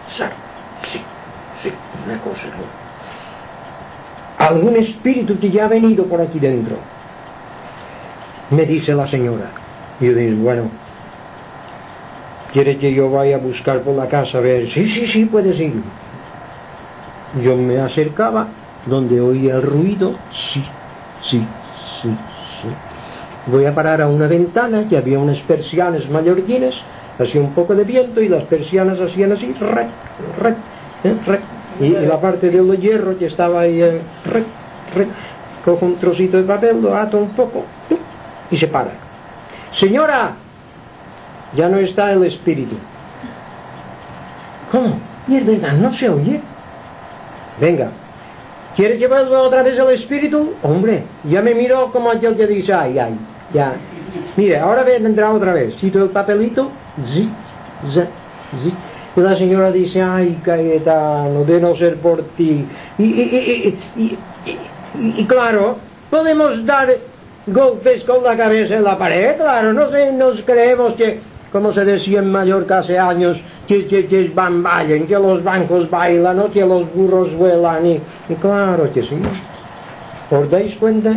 una cosa, ¿no? Algún espíritu que ya ha venido por aquí dentro, me dice la señora. Y yo digo: bueno, ¿quiere que yo vaya a buscar por la casa a ver? Sí, puedes ir. Yo me acercaba donde oía el ruido. Sí. Voy a parar a una ventana que había unas persianas mallorquines, hacía un poco de viento y las persianas hacían así, y la parte del hierro que estaba ahí, cojo un trocito de papel, lo ato un poco y se para. Señora, ya no está el espíritu. ¿Cómo? Y es verdad, no se oye. Venga, ¿Quieres que vuelva otra vez el espíritu? Hombre, ya me miro como aquel que dice, ay, ay, ya. Mire, ahora vendrá otra vez. Cito el papelito, zi, zi, zi. Y la señora dice, ay, Cayetano, de no ser por ti. Y claro, podemos dar golpes con la cabeza en la pared, claro, no sé, nos creemos que, como se decía en Mallorca hace años, que bailen, que los bancos bailan, o que los burros vuelan, y claro que sí. ¿Os dais cuenta?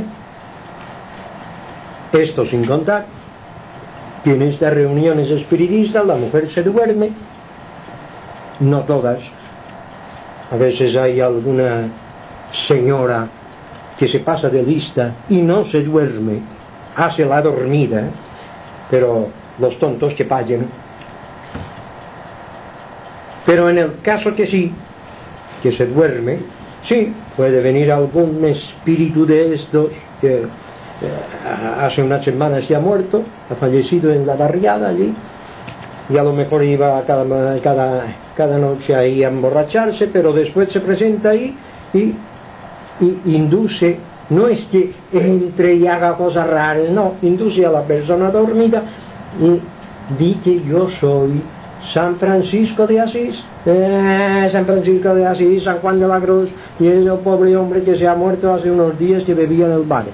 Esto sin contar que en estas reuniones espiritistas la mujer se duerme, no todas. A veces hay alguna señora que se pasa de lista y no se duerme, hace la dormida, pero los tontos que paguen. Pero en el caso que sí, que se duerme, sí, puede venir algún espíritu de estos que hace unas semanas ya ha muerto, ha fallecido en la barriada allí, y a lo mejor iba cada noche ahí a emborracharse, pero después se presenta ahí y induce, no es que entre y haga cosas raras, no, induce a la persona dormida y di que yo soy San Francisco de Asís, San Francisco de Asís, San Juan de la Cruz, y es el pobre hombre que se ha muerto hace unos días que bebía en el bar.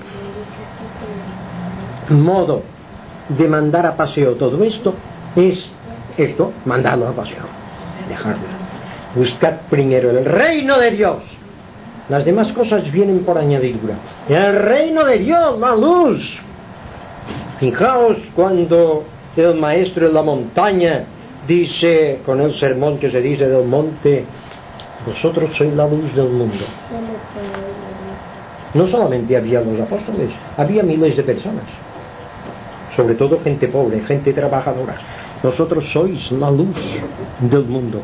Modo de mandar a paseo todo esto es esto, mandarlo a paseo, dejarlo. Buscad primero el reino de Dios. Las demás cosas vienen por añadidura. El reino de Dios, la luz. Fijaos cuando el maestro en la montaña dice, con el sermón que se dice del monte, vosotros sois la luz del mundo. No solamente había los apóstoles, había miles de personas, sobre todo gente pobre, gente trabajadora. Vosotros sois la luz del mundo.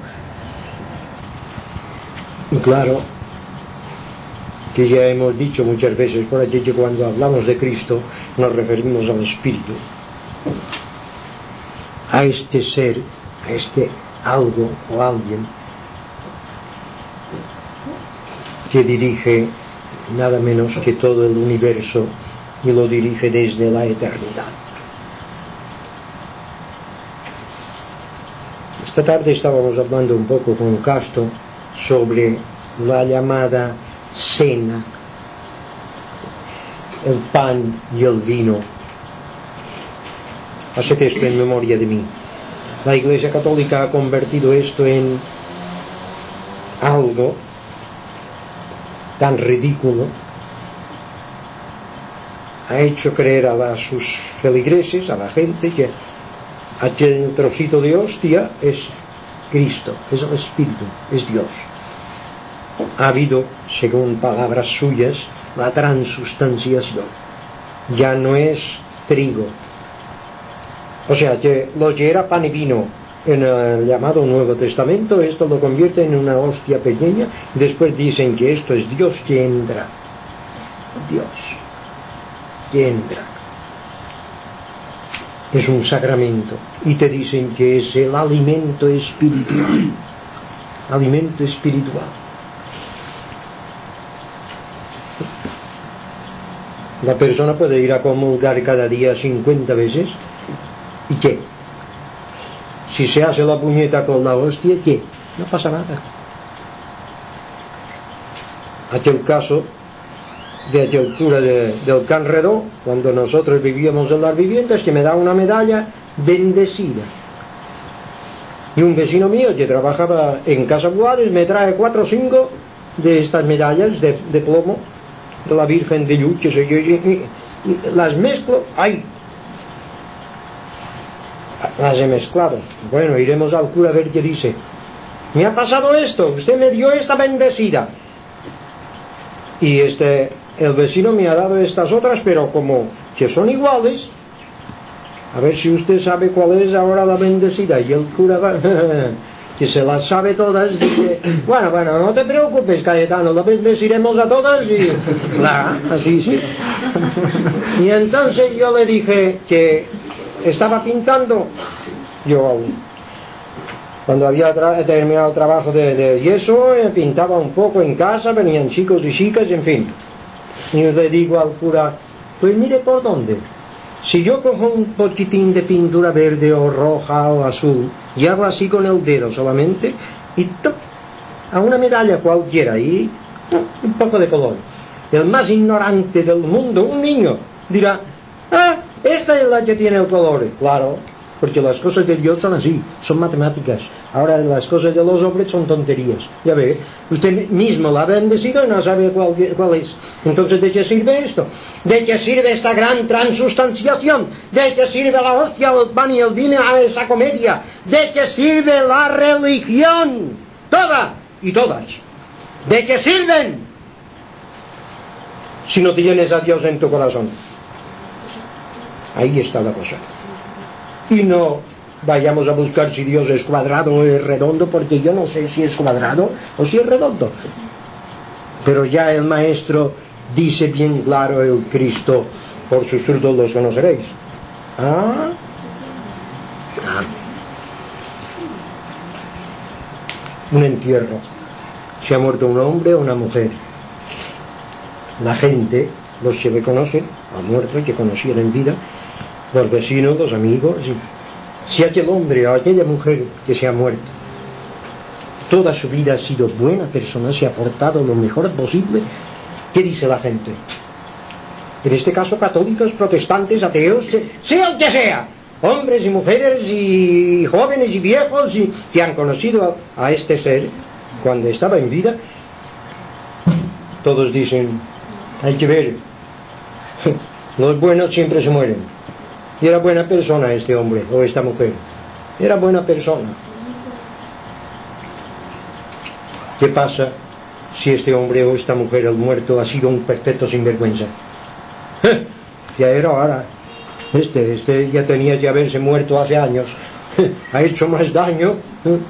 Y claro que ya hemos dicho muchas veces por aquí que cuando hablamos de Cristo nos referimos al Espíritu, a este ser, a este algo o alguien que dirige nada menos que todo el universo y lo dirige desde la eternidad. Esta tarde estábamos hablando un poco con Castro sobre la llamada cena, el pan y el vino. Haced esto en memoria de mí. La Iglesia Católica ha convertido esto en algo tan ridículo. Ha hecho creer a sus feligreses, a la gente, que aquel trocito de hostia es Cristo, es el Espíritu, es Dios. Ha habido, según palabras suyas, la transustanciación. Ya no es trigo. O sea, que lo que era pan y vino en el llamado Nuevo Testamento, esto lo convierte en una hostia pequeña, y después dicen que esto es Dios que entra. Dios que entra. Es un sacramento. Y te dicen que es el alimento espiritual. Alimento espiritual. La persona puede ir a comulgar cada día 50 veces. ¿Y qué? Si se hace la puñeta con la hostia, ¿qué? No pasa nada. Aquel caso de aquel cura del Can Redó, cuando nosotros vivíamos en las viviendas, que me da una medalla bendecida. Y un vecino mío que trabajaba en Casa Buades me trae 4 o 5 de estas medallas de plomo de la Virgen de Lluch, y las mezclo. ¡Ay! Las he mezclado. Bueno, iremos al cura a ver qué dice. Me ha pasado esto, usted me dio esta bendecida. Y el vecino me ha dado estas otras, pero como que son iguales, a ver si usted sabe cuál es ahora la bendecida. Y el cura va, que se las sabe todas, dice, bueno, no te preocupes, Cayetano, la bendeciremos a todas y así sí. Y entonces yo le dije que estaba pintando, yo aún, Cuando había terminado el trabajo de yeso, pintaba un poco en casa, venían chicos y chicas, en fin. Y yo le digo al cura, pues mire por dónde. Si yo cojo un poquitín de pintura verde o roja o azul y hago así con el dedo solamente, y ¡tup! A una medalla cualquiera y ¡tup! Un poco de color. El más ignorante del mundo, un niño, dirá, esta es la que tiene el color. Claro, porque las cosas de Dios son así, son matemáticas. Ahora las cosas de los hombres son tonterías. Ya ve, usted mismo la ha bendecido y no sabe cuál es. Entonces, ¿de qué sirve esto? ¿De qué sirve esta gran transustanciación? ¿De qué sirve la hostia, el pan y el vino a esa comedia? ¿De qué sirve la religión? Toda y todas. ¿De qué sirven? Si no tienes a Dios en tu corazón. Ahí está la cosa. Y no vayamos a buscar si Dios es cuadrado o es redondo, porque yo no sé si es cuadrado o si es redondo. Pero ya el Maestro dice bien claro, el Cristo, por sus frutos los conoceréis. Un entierro. Se ha muerto un hombre o una mujer. La gente, los que le conocen, ha muerto, que conocían en vida, los vecinos, los amigos, si aquel hombre o aquella mujer que se ha muerto toda su vida ha sido buena persona, se ha portado lo mejor posible, ¿qué dice la gente? En este caso católicos, protestantes, ateos, sea el que sea, hombres y mujeres y jóvenes y viejos y que han conocido a este ser cuando estaba en vida, todos dicen, hay que ver, los buenos siempre se mueren. Y era buena persona este hombre o esta mujer. Era buena persona. ¿Qué pasa si este hombre o esta mujer, el muerto, ha sido un perfecto sinvergüenza? Ya era hora. Este ya tenía que haberse muerto hace años. Ha hecho más daño.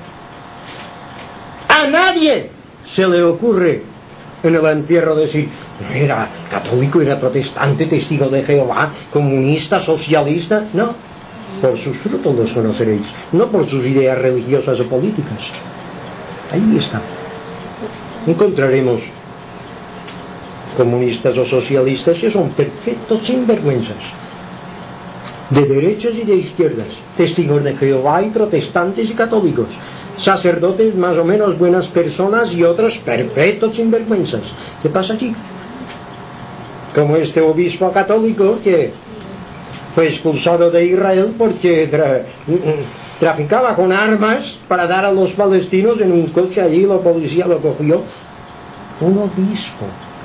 A nadie se le ocurre en el entierro decir, era católico, era protestante, testigo de Jehová, comunista, socialista. No, por sus frutos los conoceréis, no por sus ideas religiosas o políticas. Ahí está. Encontraremos comunistas o socialistas que son perfectos sinvergüenzas, de derechas y de izquierdas, testigos de Jehová y protestantes y católicos, sacerdotes más o menos buenas personas y otros perfectos sinvergüenzas. ¿Qué pasa aquí? Como este obispo católico que fue expulsado de Israel porque traficaba con armas para dar a los palestinos en un coche. Allí la policía lo cogió. Un obispo.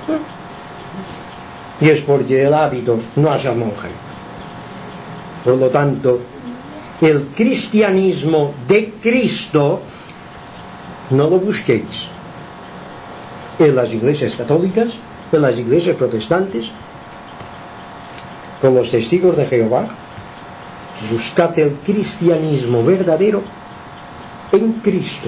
Y es porque el hábito no hace al monje. Por lo tanto, el cristianismo de Cristo no lo busquéis en las iglesias católicas, en las iglesias protestantes, con los testigos de Jehová. Buscad el cristianismo verdadero en Cristo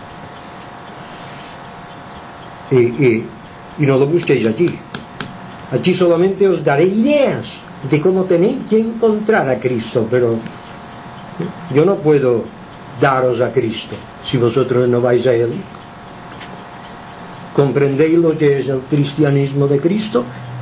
y no lo busquéis allí. Aquí solamente os daré ideas de cómo tenéis que encontrar a Cristo, pero yo no puedo daros a Cristo si vosotros no vais a Él. ¿Comprendéis lo que es el cristianismo de Cristo?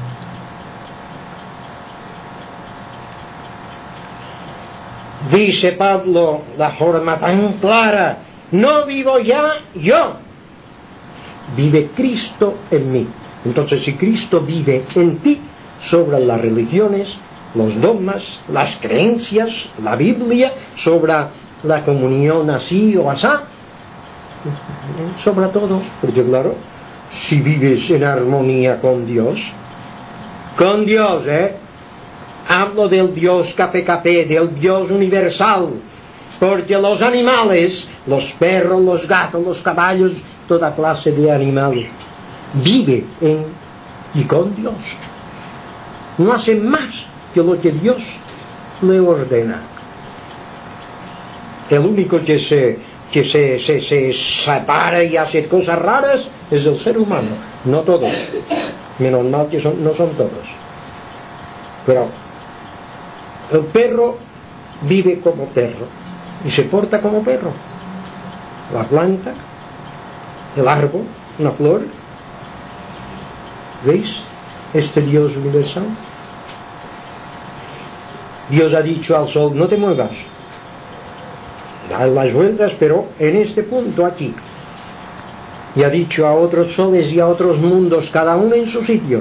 Dice Pablo la forma tan clara, no vivo ya yo, vive Cristo en mí. Entonces, si Cristo vive en ti, sobran las religiones, los dogmas, las creencias, la Biblia, sobra la comunión así o asá, sobra todo, porque claro, si vives en armonía con Dios, hablo del Dios café, del Dios universal, porque los animales, los perros, los gatos, los caballos, toda clase de animales, vive en y con Dios. No hace más que lo que Dios le ordena. El único que se separa y hace cosas raras es el ser humano, no todos. Menos mal que no son todos. Pero el perro vive como perro y se porta como perro. la planta, el árbol, una flor. ¿Veis? Este Dios universal. Dios ha dicho al sol, no te muevas, da las vueltas, pero en este punto aquí. Y ha dicho a otros soles y a otros mundos, cada uno en su sitio.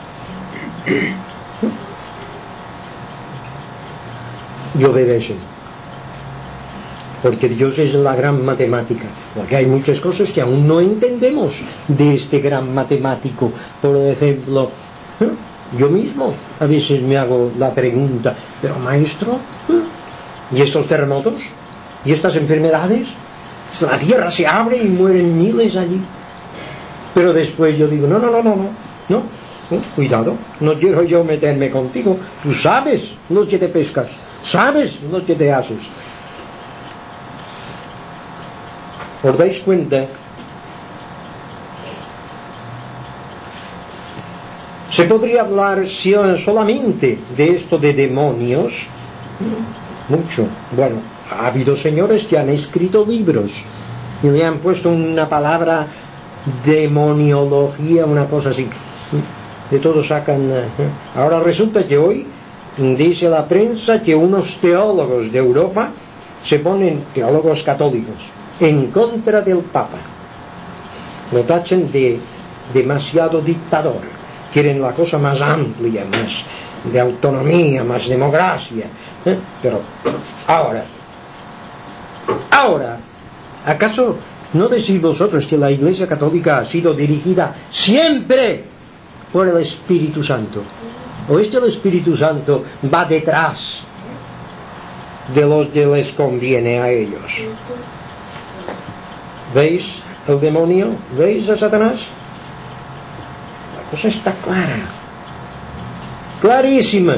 Y obedecen. Porque Dios es la gran matemática. Porque hay muchas cosas que aún no entendemos de este gran matemático. Por ejemplo, yo mismo a veces me hago la pregunta, pero maestro, ¿y estos terremotos? ¿Y estas enfermedades? La tierra se abre y mueren miles allí. Pero después yo digo, no, cuidado, no quiero yo meterme contigo. Tú sabes lo que te pescas, sabes lo que te haces. ¿Os dais cuenta? Se podría hablar solamente de esto de demonios, mucho. Bueno, ha habido señores que han escrito libros y le han puesto una palabra demoniología, una cosa así. De todo sacan. Ahora resulta que hoy dice la prensa que unos teólogos de Europa se ponen, teólogos católicos, en contra del Papa. Lo tachan de demasiado dictador. Quieren la cosa más amplia, más de autonomía, más democracia. Pero ahora, ¿acaso no decís vosotros que la Iglesia Católica ha sido dirigida siempre por el Espíritu Santo? ¿O es que el Espíritu Santo va detrás de los que les conviene a ellos? ¿Veis el demonio? ¿Veis a Satanás? La cosa está clara, clarísima.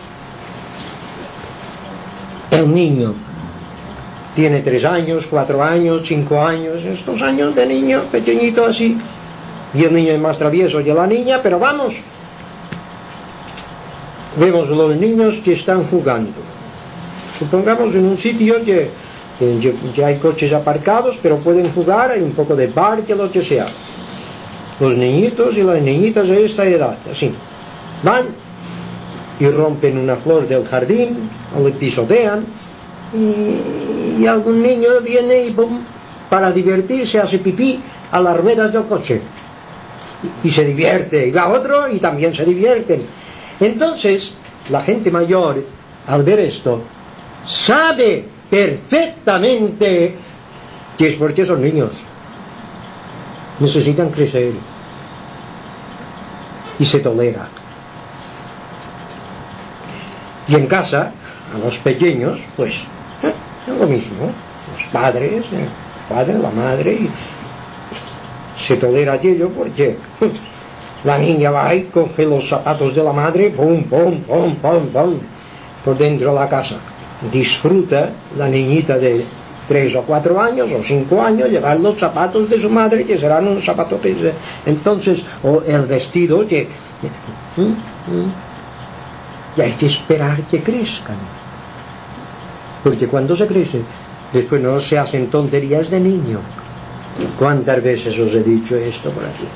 El niño tiene 3 años, 4 años, 5 años, estos años de niño pequeñito así, y el niño es más travieso que la niña, pero vamos, vemos los niños que están jugando. Supongamos en un sitio que hay coches aparcados, pero pueden jugar, hay un poco de parque, lo que sea. Los niñitos y las niñitas de esta edad, así, van y rompen una flor del jardín, o le pisotean, y algún niño viene y boom, para divertirse hace pipí a las ruedas del coche y se divierte, y va otro y también se divierten. Entonces la gente mayor, al ver esto, sabe perfectamente que es porque son niños, necesitan crecer, y se tolera. Y en casa, a los pequeños, pues es lo mismo. Los padres, el padre, la madre, y se tolera aquello porque la niña va y coge los zapatos de la madre, pum, pum, pum, pum, pum, por dentro de la casa. Disfruta la niñita de 3 o 4 años o 5 años llevar los zapatos de su madre, que serán unos zapatotes, entonces, o el vestido que y hay que esperar que crezcan, porque cuando se crece después no se hacen tonterías de niño. ¿Cuántas veces os he dicho esto por aquí?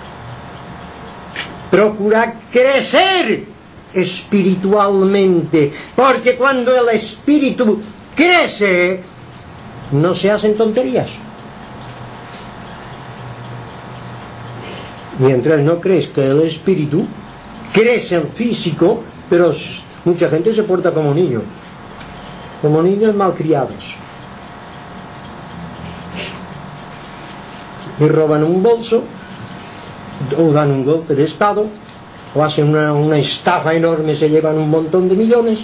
Procura crecer espiritualmente, porque cuando el espíritu crece no se hacen tonterías. Mientras no crezca el espíritu, crece el físico, pero mucha gente se porta como niños malcriados, y roban un bolso, o dan un golpe de estado, o hacen una estafa enorme, se llevan un montón de millones.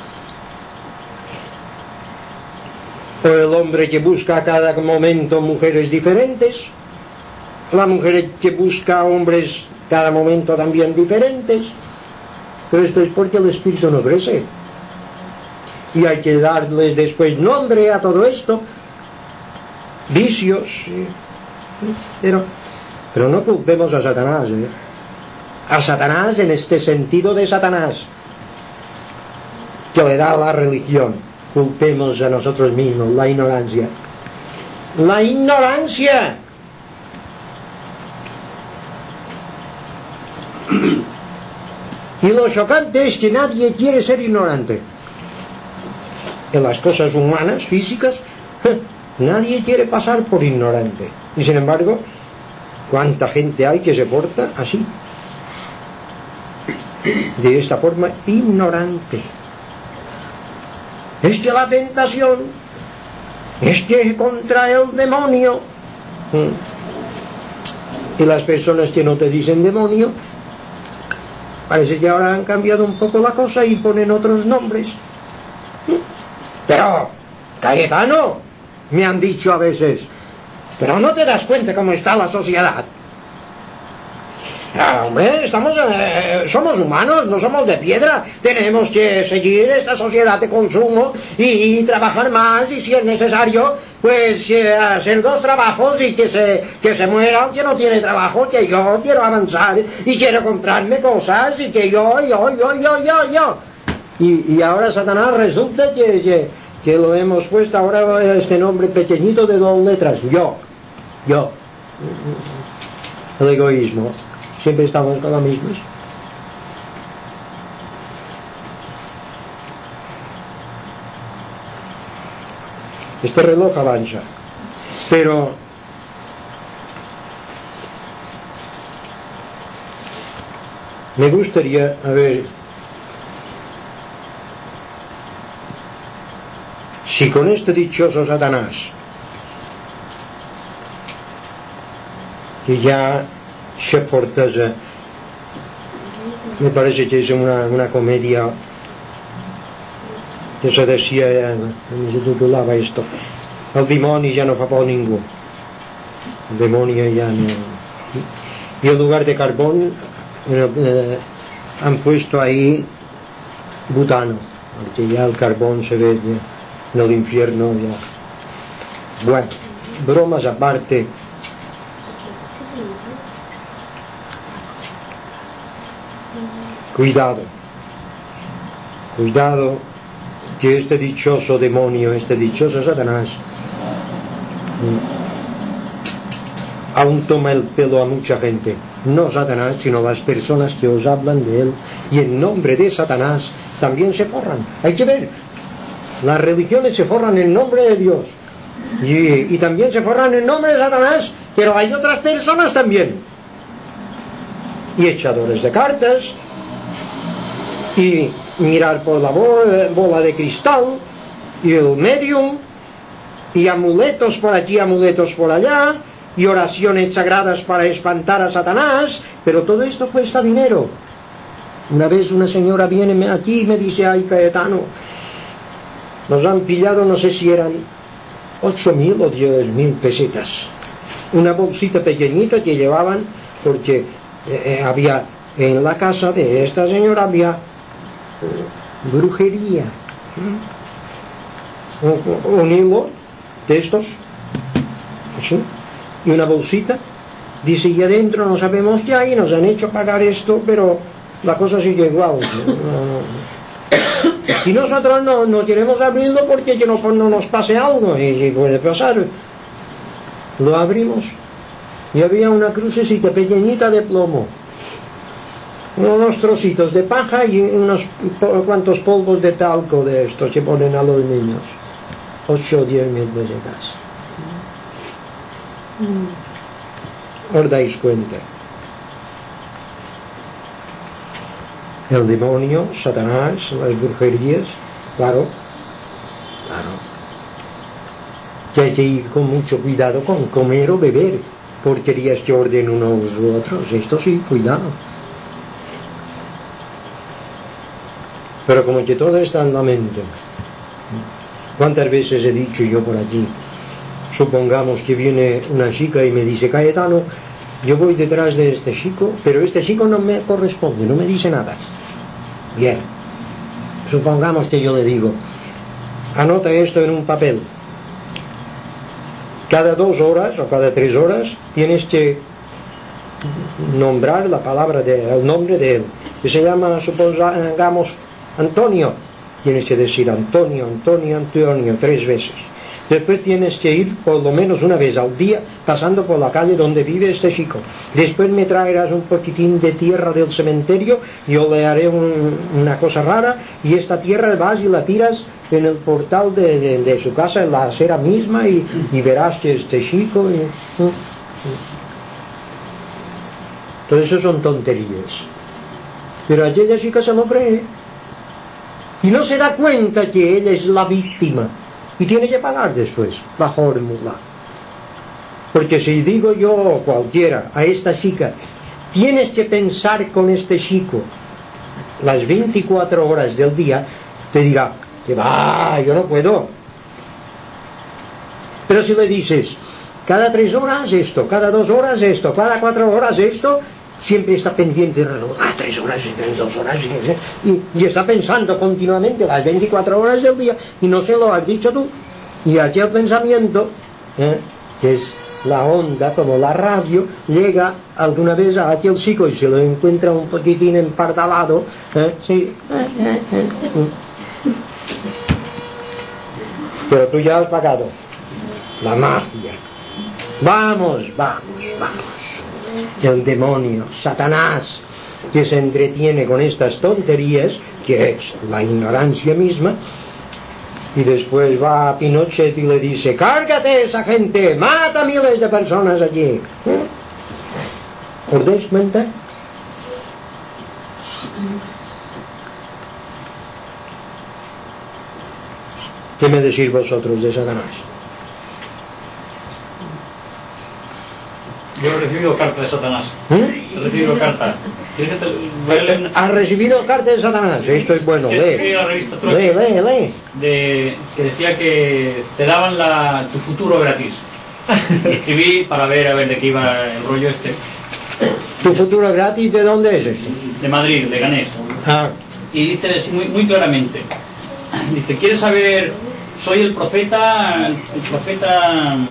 O el hombre que busca a cada momento mujeres diferentes, la mujer que busca hombres cada momento también diferentes. Pero esto es porque el espíritu no crece, y hay que darles después nombre a todo esto, vicios, pero no culpemos a Satanás, a Satanás en este sentido de Satanás que le da la religión. Culpemos a nosotros mismos, la ignorancia. la ignorancia. Y lo chocante es que nadie quiere ser ignorante. En las cosas humanas, físicas, nadie quiere pasar por ignorante. Y sin embargo, ¿cuánta gente hay que se porta así? De esta forma, ignorante. Es que la tentación, es que contra el demonio. Y las personas que no te dicen demonio, parece que ahora han cambiado un poco la cosa y ponen otros nombres. Pero, Cayetano, me han dicho a veces, pero no te das cuenta cómo está la sociedad. Hombre, somos humanos, no somos de piedra. Tenemos que seguir esta sociedad de consumo y trabajar más, y si es necesario, pues hacer 2 trabajos y que se muera el que no tiene trabajo, que yo quiero avanzar y quiero comprarme cosas y que yo. Y ahora Satanás resulta que lo hemos puesto ahora este nombre pequeñito de 2 letras, yo. El egoísmo. Siempre estamos con los mismos. Este reloj avanza, pero me gustaría, a ver, si con este dichoso Satanás, que ya se forteza, me parece que es una comedia que se decía, ¿cómo se titulaba esto? El demonio ya no fa por ningú. El demonio ya no. Y en lugar de carbón han puesto ahí butano, porque ya el carbón se ve en el infierno ya. Bueno, bromas aparte. Cuidado, que este dichoso demonio, este dichoso Satanás, aún toma el pelo a mucha gente. No Satanás, sino las personas que os hablan de él, y en nombre de Satanás también se forran. Hay que ver, las religiones se forran en nombre de Dios, y también se forran en nombre de Satanás, pero hay otras personas también, y echadores de cartas, y mirar por la bola de cristal, y el medium, y amuletos por aquí, amuletos por allá, y oraciones sagradas para espantar a Satanás, pero todo esto cuesta dinero. Una vez una señora viene aquí y me dice, ay Cayetano, nos han pillado, no sé si eran 8.000 o 10.000 pesetas, una bolsita pequeñita que llevaban, porque había en la casa de esta señora había brujería, un hilo de estos así, y una bolsita, dice, y adentro no sabemos qué hay, nos han hecho pagar esto, pero la cosa sigue igual. Y nosotros no queremos abrirlo porque que no nos pase algo, y puede pasar. Lo abrimos y había una crucecita pequeñita de plomo, unos trocitos de paja y unos cuantos polvos de talco de estos que ponen a los niños. 8 o 10.000 pesetas. ¿Os dais cuenta? El demonio, Satanás, las brujerías, claro, que hay que ir con mucho cuidado con comer o beber, porquerías que orden unos u otros, esto sí, cuidado. Pero como que todo está en la mente. ¿Cuántas veces he dicho yo por allí? Supongamos que viene una chica y me dice, Cayetano, yo voy detrás de este chico, pero este chico no me corresponde, no me dice nada. Bien, supongamos que yo le digo, anota esto en un papel. Cada 2 horas o cada 3 horas tienes que nombrar la palabra el nombre de él, que se llama, supongamos, Antonio. Tienes que decir Antonio, Antonio, Antonio 3 veces. Después tienes que ir por lo menos una vez al día pasando por la calle donde vive este chico. Después me traerás un poquitín de tierra del cementerio, yo le haré una cosa rara, y esta tierra vas y la tiras en el portal de su casa, en la acera misma, y verás que este chico... Todo eso son tonterías. Pero aquella chica se lo cree. Y no se da cuenta que ella es la víctima. Y tiene que pagar después la fórmula. Porque si digo yo cualquiera a esta chica, tienes que pensar con este chico las 24 horas del día, te dirá que va, yo no puedo. Pero si le dices, cada 3 horas esto, cada 2 horas esto, cada 4 horas esto, siempre está pendiente, 3 horas, 2 horas, y está pensando continuamente las 24 horas del día, y no se lo has dicho tú. Y aquel pensamiento, que es la onda, como la radio, llega alguna vez a aquel chico y se lo encuentra un poquitín empardalado, sí. Pero tú ya has pagado la magia. Vamos. El demonio, Satanás, que se entretiene con estas tonterías, que es la ignorancia misma, y después va a Pinochet y le dice, cárgate esa gente, mata a miles de personas allí. ¿Os dais cuenta? ¿Qué me decís vosotros de Satanás? Yo he recibido carta de Satanás. He recibido carta. ¿Has recibido carta de Satanás? Esto es bueno, lee. La revista Lee. Que decía que te daban tu futuro gratis. Y escribí para ver a ver de qué iba el rollo este. ¿Tu futuro gratis de dónde es esto? De Madrid, de Ganés. Ah. Y dice así muy claramente. Dice, ¿quieres saber? Soy el profeta